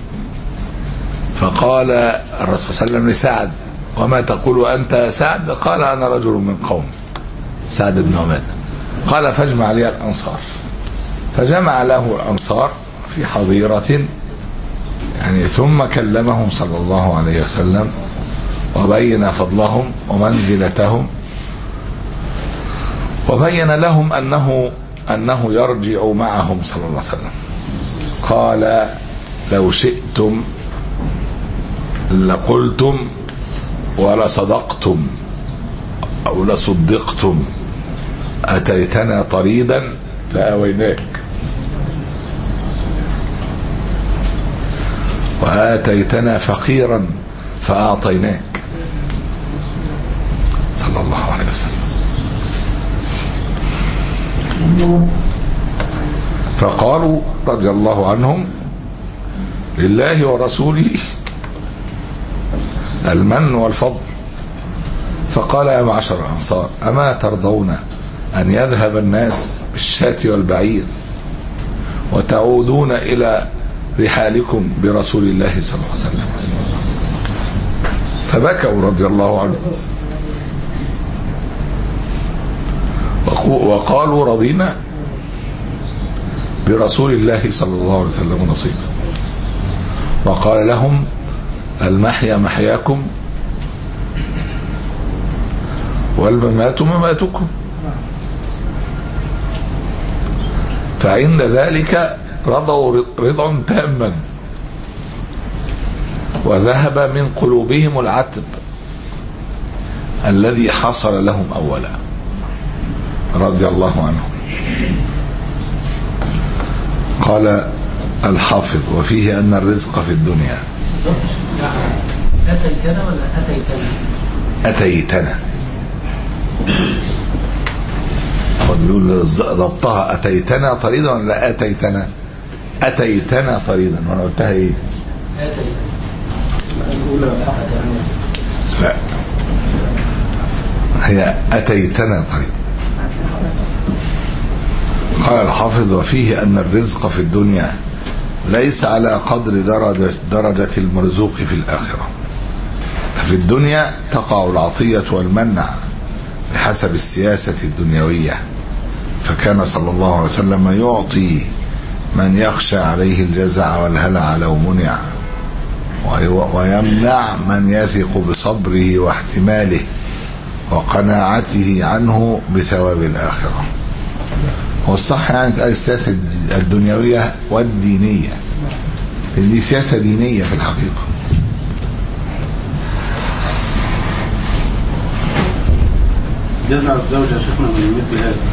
فقال الرسول صلى الله عليه وسلم لسعد: وما تقول أنت يا سعد؟ قال: أنا رجل من قوم سعد بن عبادة. قال فاجمع لي الأنصار، فجمع له الأنصار في حظيرة يعني، ثم كلمهم صلى الله عليه وسلم وبين فضلهم ومنزلتهم، وبين لهم أنه أنه يرجع معهم صلى الله عليه وسلم. قال لو شئتم لقلتم ولصدقتم أو لصدقتم، أتيتنا طريدا فآويناك، وآتيتنا فقيرا فأعطيناك صلى الله عليه وسلم. فقالوا رضي الله عنهم لله ورسوله المن والفضل. فقال يا معشر الأنصار أما ترضون أن يذهب الناس بالشاة والبعير وتعودون إلى رحالكم برسول الله صلى الله عليه وسلم؟ فبكوا رضي الله عنهم وقالوا رضينا برسول الله صلى الله عليه وسلم نصيبا. وقال لهم المحيا محياكم والممات مماتكم. فعند ذلك رضوا رضا تاما، وذهب من قلوبهم العتب الذي حصل لهم أولا رضي الله عنهم. قال الحافظ وفيه أن الرزق في الدنيا أتيتنا ولا أتيتنا؟ أتيتنا. قد بيقول ضبطها أتيتنا طريدا ولا أتيتنا؟ أتيتنا طريدا. وأنا قلتها إيه؟ الأولى صح. لا، هي أتيتنا طريدا. قال الحافظ وفيه أن الرزق في الدنيا ليس على قدر درجة, درجة المرزوق في الآخرة. ففي الدنيا تقع العطية والمنع بحسب السياسة الدنيوية، فكان صلى الله عليه وسلم يعطي من يخشى عليه الجزع والهلع لو منع، ويمنع من يثق بصبره واحتماله وقناعته عنه بثواب الآخرة. والصح يعني تقال السياسة الدنيوية والدينية، دي سياسة دينية في الحقيقة. جزع الزوجة شفنا من مثل هذا.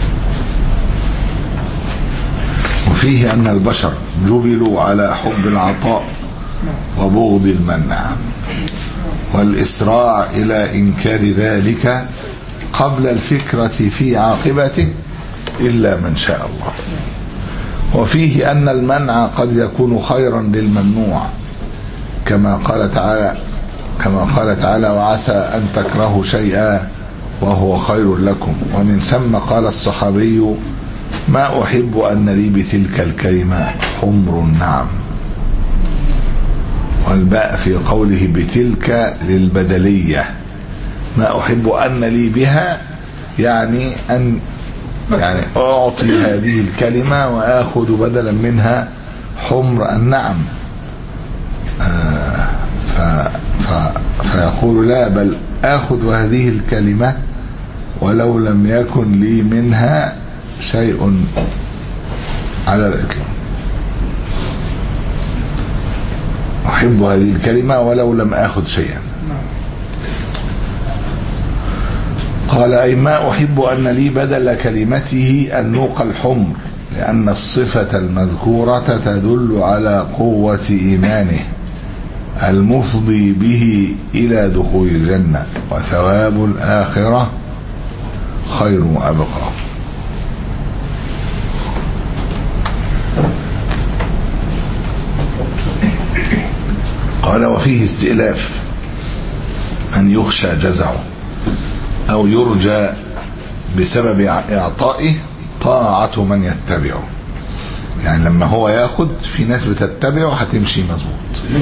وفيه أن البشر جبلوا على حب العطاء وبغض المنع والإسراع إلى إنكار ذلك قبل الفكرة في عاقبته إلا من شاء الله. وفيه أن المنع قد يكون خيرا للممنوع، كما قال تعالى كما قال تعالى وعسى أن تكرهوا شيئا وهو خير لكم. ومن ثم قال الصحابي ما أحب أن لي بتلك الكلمة حمر النعم. والباء في قوله بتلك للبدلية، ما أحب أن لي بها يعني أن يعني أعطي هذه الكلمة وآخذ بدلا منها حمر النعم. آه ف ف فيقول لا، بل آخذ هذه الكلمة ولو لم يكن لي منها شيء على الإطلاق. أحب هذه الكلمة ولو لم آخذ شيئا. قال أي ما أحب أن لي بدل كلمته النوق الحمر، لأن الصفة المذكورة تدل على قوة إيمانه المفضي به إلى دخول الجنة، وثواب الآخرة خير وأبقى. قال وفيه استئلاف من يخشى جزعه أو يرجى بسبب إعطائه طاعة من يتبعه. يعني لما هو ياخد في ناس بتتبعه هتمشي مظبوط.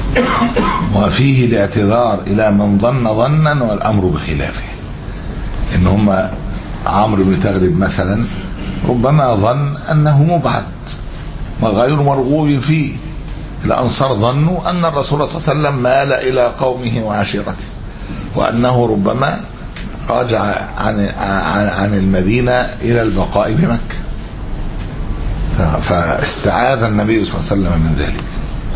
وفيه الاعتذار إلى من ظن ظنا والأمر بخلافه، إن هم عمرو بن تغلب مثلا ربما ظن أنه مبعد وغير مرغوب فيه. الأنصار ظنوا أن الرسول صلى الله عليه وسلم مال إلى قومه وعشيرته، وأنه ربما رجع عن عن المدينة إلى البقاء بمكة، فاستعاذ النبي صلى الله عليه وسلم من ذلك.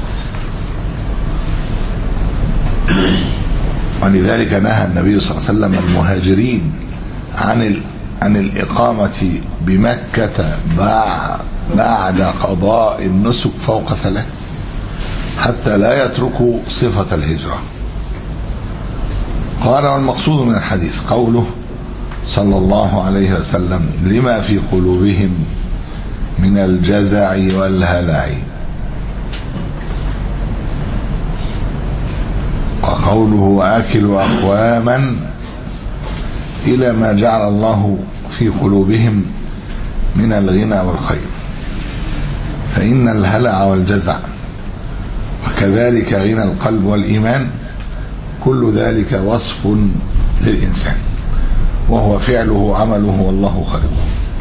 ولذلك نهى النبي صلى الله عليه وسلم المهاجرين عن عن الإقامة بمكة بعد قضاء النسك فوق ثلاث، حتى لا يتركوا صفة الهجرة. قال والمقصود من الحديث قوله صلى الله عليه وسلم لما في قلوبهم من الجزع والهلع، وقوله آكل أقواما إلى ما جعل الله في قلوبهم من الغنى والخير. فإن الهلع والجزع وكذلك غنى القلب والإيمان كل ذلك وصف للإنسان، وهو فعله عمله والله خالقه.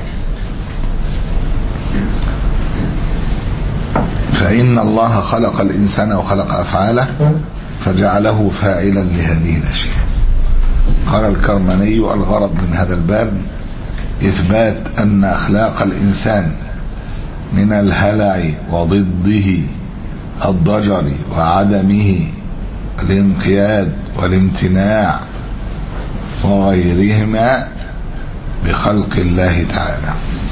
فإن الله خلق الإنسان وخلق أفعاله فجعله فاعلا لهذه الأشياء. قال الكرماني الغرض من هذا الباب إثبات أن أخلاق الإنسان من الهلع وضده الضجر وعدمه الانقياد والامتناع وغيرهما بخلق الله تعالى.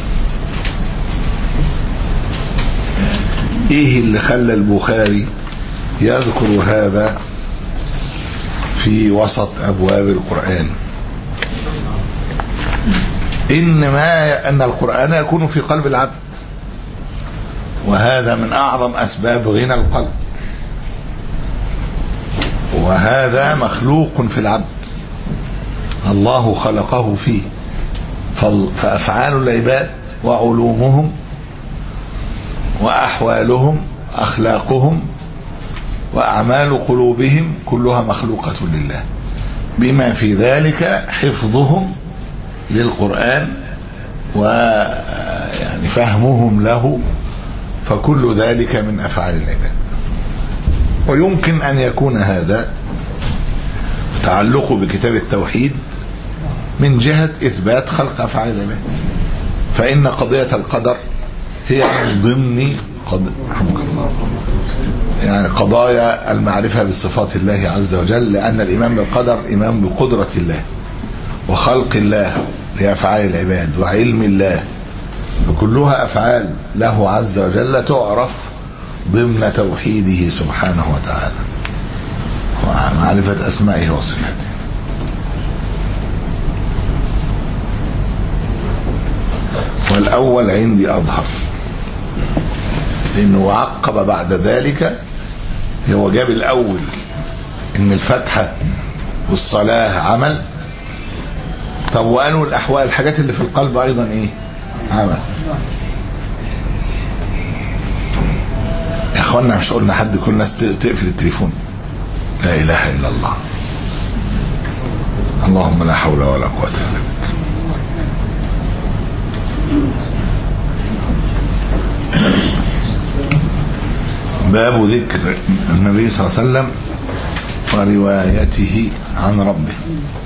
ايه اللي خلى البخاري يذكر هذا في وسط ابواب القرآن؟ انما ان القرآن يكون في قلب العبد، وهذا من اعظم اسباب غنى القلب، وهذا مخلوق في العبد الله خلقه فيه. فأفعال العباد وعلومهم وأحوالهم أخلاقهم وأعمال قلوبهم كلها مخلوقة لله، بما في ذلك حفظهم للقرآن ويعني فهمهم له، فكل ذلك من أفعال العباد. ويمكن أن يكون هذا تعلقه بكتاب التوحيد من جهة إثبات خلق أفعال العباد، فإن قضية القدر هي من ضمن قد... يعني قضايا المعرفة بصفات الله عز وجل، لأن الإيمان بالقدر إيمان بقدرة الله وخلق الله لأفعال العباد وعلم الله، وكلها أفعال له عز وجل تعرف ضمن توحيده سبحانه وتعالى ومعرفة أسمائه وصفاته. والأول عندي أظهر، لأنه عقب بعد ذلك. هو جاب الأول إن الفتحة والصلاة عمل، طب وقالوا الأحوال الحاجات اللي في القلب أيضا إيه؟ عمل. يا اخوانا مش قلنا حد كل الناس تقفل التليفون؟ لا اله الا الله، اللهم لا حول ولا قوه الا بالله. باب ذكر النبي صلى الله عليه وسلم وروايته عن ربه.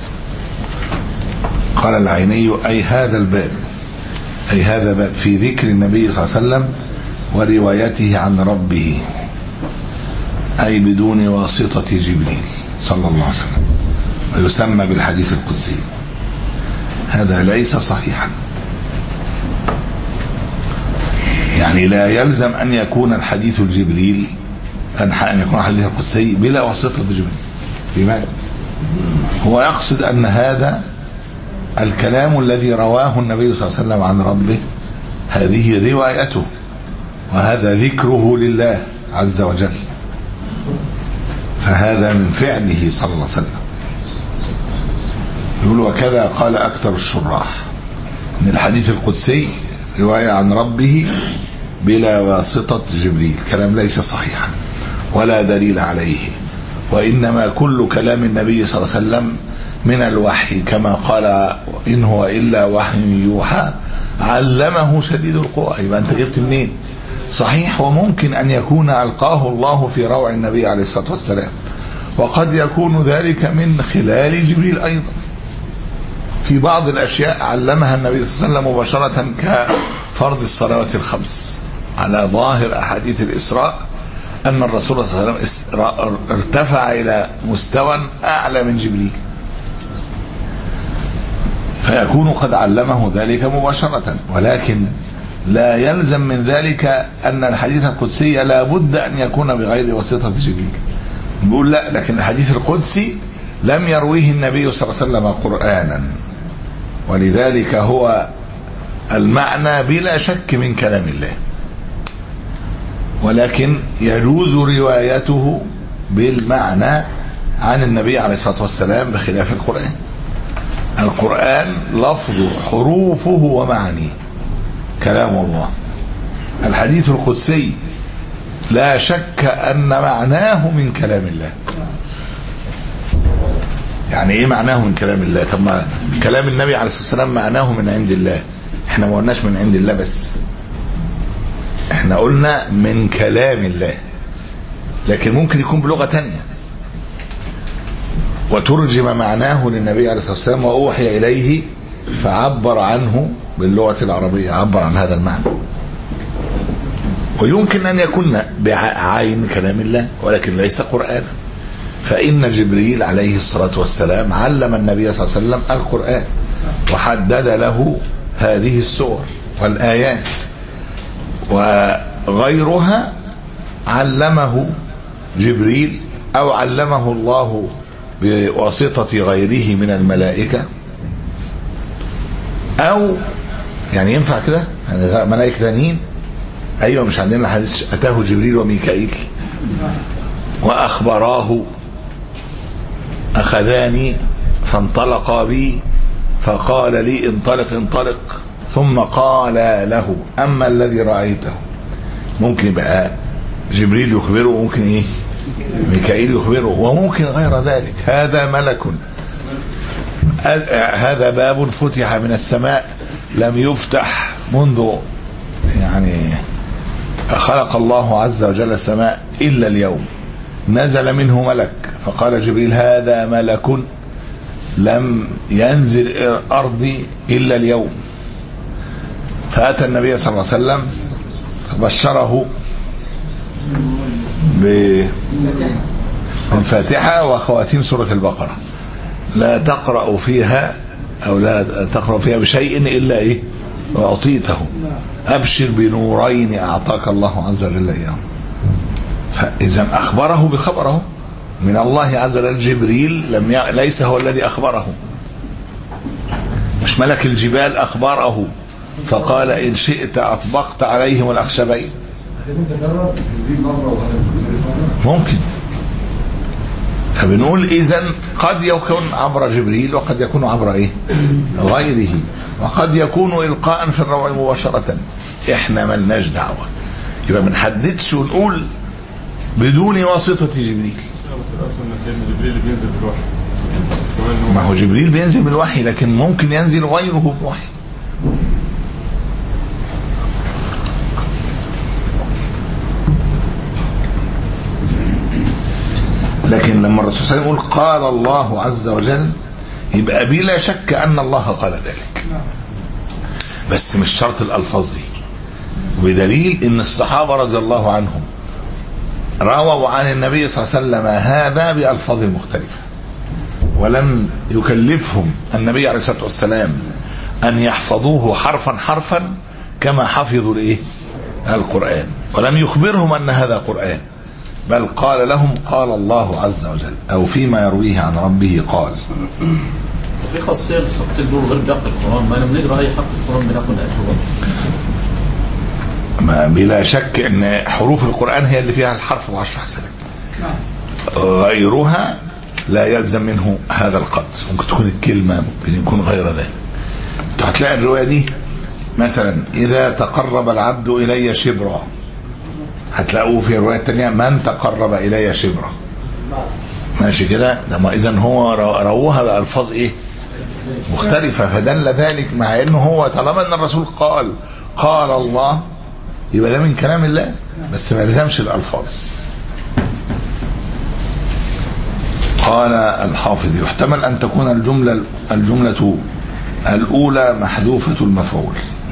قال العيني أي هذا الباب، أي هذا باب في ذكر النبي صلى الله عليه وسلم وروايته عن ربه، أي بدون واسطة جبريل صلى الله عليه وسلم، ويسمى بالحديث القدسي. هذا ليس صحيحا، يعني لا يلزم أن يكون الحديث الجبريل أن يكون الحديث القدسي بلا واسطة جبريل. لماذا؟ هو يقصد أن هذا الكلام الذي رواه النبي صلى الله عليه وسلم عن ربه هذه روايته، وهذا ذكره لله عز وجل، فهذا من فعله صلى الله عليه وسلم. يقول وكذا قال أكثر الشراح من الحديث القدسي رواية عن ربه بلا واسطة جبريل، كلام ليس صحيحا ولا دليل عليه، وإنما كل كلام النبي صلى الله عليه وسلم من الوحي كما قال إن هو إلا وحي يوحى علمه شديد القوى. يبقى أنت جبت منين؟ صحيح، وممكن أن يكون ألقاه الله في روع النبي عليه الصلاة والسلام، وقد يكون ذلك من خلال جبريل أيضا. في بعض الأشياء علمها النبي صلى الله عليه وسلم مباشرة كفرض الصلوات الخمس على ظاهر أحاديث الإسراء، أن الرسول صلى الله عليه وسلم ارتفع إلى مستوى أعلى من جبريل، فيكون قد علمه ذلك مباشرة. ولكن لا يلزم من ذلك أن الحديث القدسي لا بد أن يكون بغير واسطة جبريل. نقول لا، لكن الحديث القدسي لم يرويه النبي صلى الله عليه وسلم قرآنا، ولذلك هو المعنى بلا شك من كلام الله، ولكن يجوز روايته بالمعنى عن النبي عليه الصلاة والسلام بخلاف القرآن. القرآن لفظه حروفه ومعانيه كلام الله. الحديث القدسي لا شك أن معناه من كلام الله. يعني ايه معناه من كلام الله؟ طب ما كلام النبي عليه الصلاة والسلام معناه من عند الله، احنا ما قلناش من عند الله بس، احنا قلنا من كلام الله، لكن ممكن يكون بلغة تانية وترجم معناه للنبي عليه الصلاة والسلام وأوحي إليه فعبر عنه باللغة العربية، عبر عن هذا المعنى. ويمكن أن يكون بعين كلام الله ولكن ليس قرآنا، فإن جبريل عليه الصلاة والسلام علم النبي صلى الله عليه وسلم القرآن وحدد له هذه السور والآيات، وغيرها علمه جبريل أو علمه الله بواسطة غيره من الملائكة، أو يعني ينفع كده يعني ملائكة ثانيين. أيوة، مش عندنا حديث أتاه جبريل وميكائيل وأخبراه أخذاني فانطلقا بي فقال لي انطلق انطلق ثم قال له أما الذي رأيته. ممكن بقى جبريل يخبره، وممكن إيه ميكائيل يخبره، وممكن غير ذلك. هذا ملك، هذا باب فتح من السماء لم يفتح منذ يعني خلق الله عز وجل السماء إلا اليوم. نزل منه ملك فقال جبريل هذا ملك لم ينزل الأرض إلا اليوم، فأتى النبي صلى الله عليه وسلم بشره بالفاتحة وخواتيم سورة البقرة، لا تقرأ فيها أو لا تقرأ فيها بشيء إلا إيه وأعطيته، أبشر بنورين أعطاك الله عز وجل إياه. فإذا أخبره بخبره من الله عز وجل. جبريل لم ي... ليس هو الذي أخبره، مش ملك الجبال أخبره فقال إن شئت أطبقت عليهم الأخشبين. ممكن. فبنقول إذن قد يكون عبر جبريل وقد يكون عبر إيه غيره، وقد يكون إلقاء في الروع مباشرة، إحنا ملناش دعوة. يبقى ما نحددش ونقول بدون واسطة جبريل. ما هو جبريل بينزل بالوحي، لكن ممكن ينزل غيره بوحي. لكن لما الرسول صلى الله عليه وسلم يقول قال الله عز وجل يبقى بلا شك أن الله قال ذلك، بس مش شرط الألفاظ دي. بدليل ان الصحابة رضي الله عنهم رووا عن النبي صلى الله عليه وسلم هذا بألفاظ مختلفة، ولم يكلفهم النبي عليه الصلاة والسلام أن يحفظوه حرفا حرفا كما حفظوا الايه القرآن، ولم يخبرهم أن هذا قرآن، بل قال لهم قال الله عز وجل أو فيما يرويه عن ربه قال. وفي خاصية لصفة الدور غير باقي القرآن، ما لم نقرأ أي حرف القرآن بناخد أجوبة. ما بلا شك أن حروف القرآن هي اللي فيها الحرف وعشر حسنات، غيرها لا يلزم منه هذا القدر، ممكن تكون الكلمة، ممكن يكون غير ذلك. هتلاقي الرواية دي مثلا إذا تقرب العبد إلي شبرا، هتلاقوه في الرواية الثانية من تقرب إلي شبرا، ماشي كده. ده إذن هو رووها بألفاظ إيه مختلفة، فدل ذلك مع إنه هو طالما أن الرسول قال قال الله يبقى ده من كلام الله، بس ما يلزمش الألفاظ. قال الحافظ يحتمل أن تكون الجملة الجملة الأولى محذوفة المفعول،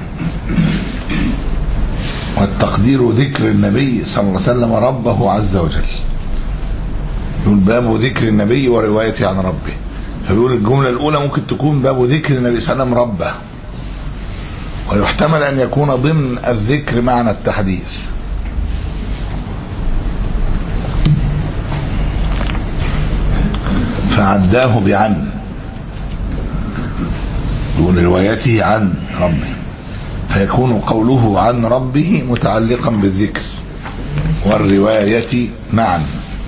والتقدير ذكر النبي صلى الله عليه وسلم ربه عز وجل. يقول باب ذكر النبي وروايته عن ربه، فبيقول الجملة الأولى ممكن تكون باب ذكر النبي صلى الله عليه وسلم ربه، ويحتمل أن يكون ضمن الذكر معنى التحديث. فعداه بعن، دون روايته عن ربه، فيكون قوله عن ربه متعلقا بالذكر والرواية معا.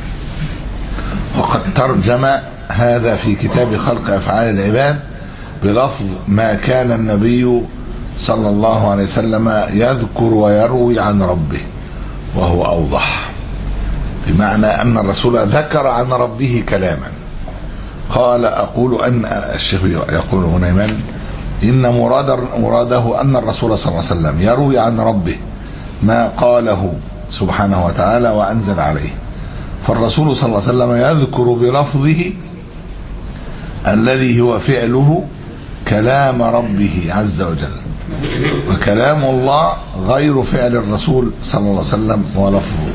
وقد ترجم هذا في كتاب خلق أفعال العباد بلفظ ما كان النبي صلى الله عليه وسلم يذكر ويروي عن ربه، وهو أوضح، بمعنى أن الرسول ذكر عن ربه كلاما. قال أقول أن الشيخ يقول هنا إن مراد مراده أن الرسول صلى الله عليه وسلم يروي عن ربه ما قاله سبحانه وتعالى وأنزل عليه، فالرسول صلى الله عليه وسلم يذكر بلفظه الذي هو فعله كلام ربه عز وجل، وكلام الله غير فعل الرسول صلى الله عليه وسلم ولفظه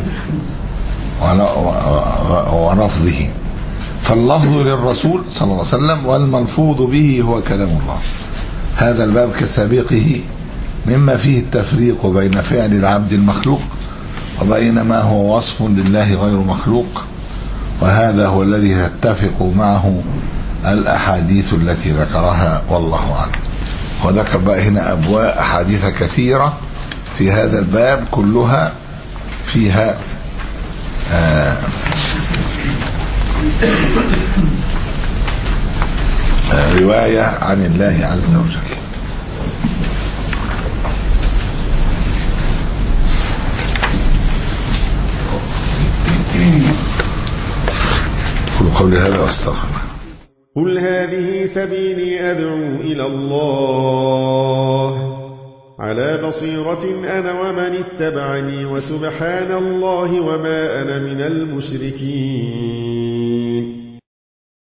ولفظه، فاللفظ للرسول صلى الله عليه وسلم والملفوظ به هو كلام الله. هذا الباب كسابقه مما فيه التفريق بين فعل العبد المخلوق وبين ما هو وصف لله غير مخلوق، وهذا هو الذي تتفق معه الأحاديث التي ذكرها والله أعلم. وذكر بقى هنا أبواب أحاديث كثيرة في هذا الباب كلها فيها آه آه رواية عن الله عز وجل. قل قولي هذا واستغفر. قل هذه سبيلي أدعو إلى الله على بصيرة أنا ومن اتبعني، وسبحان الله وما أنا من المشركين.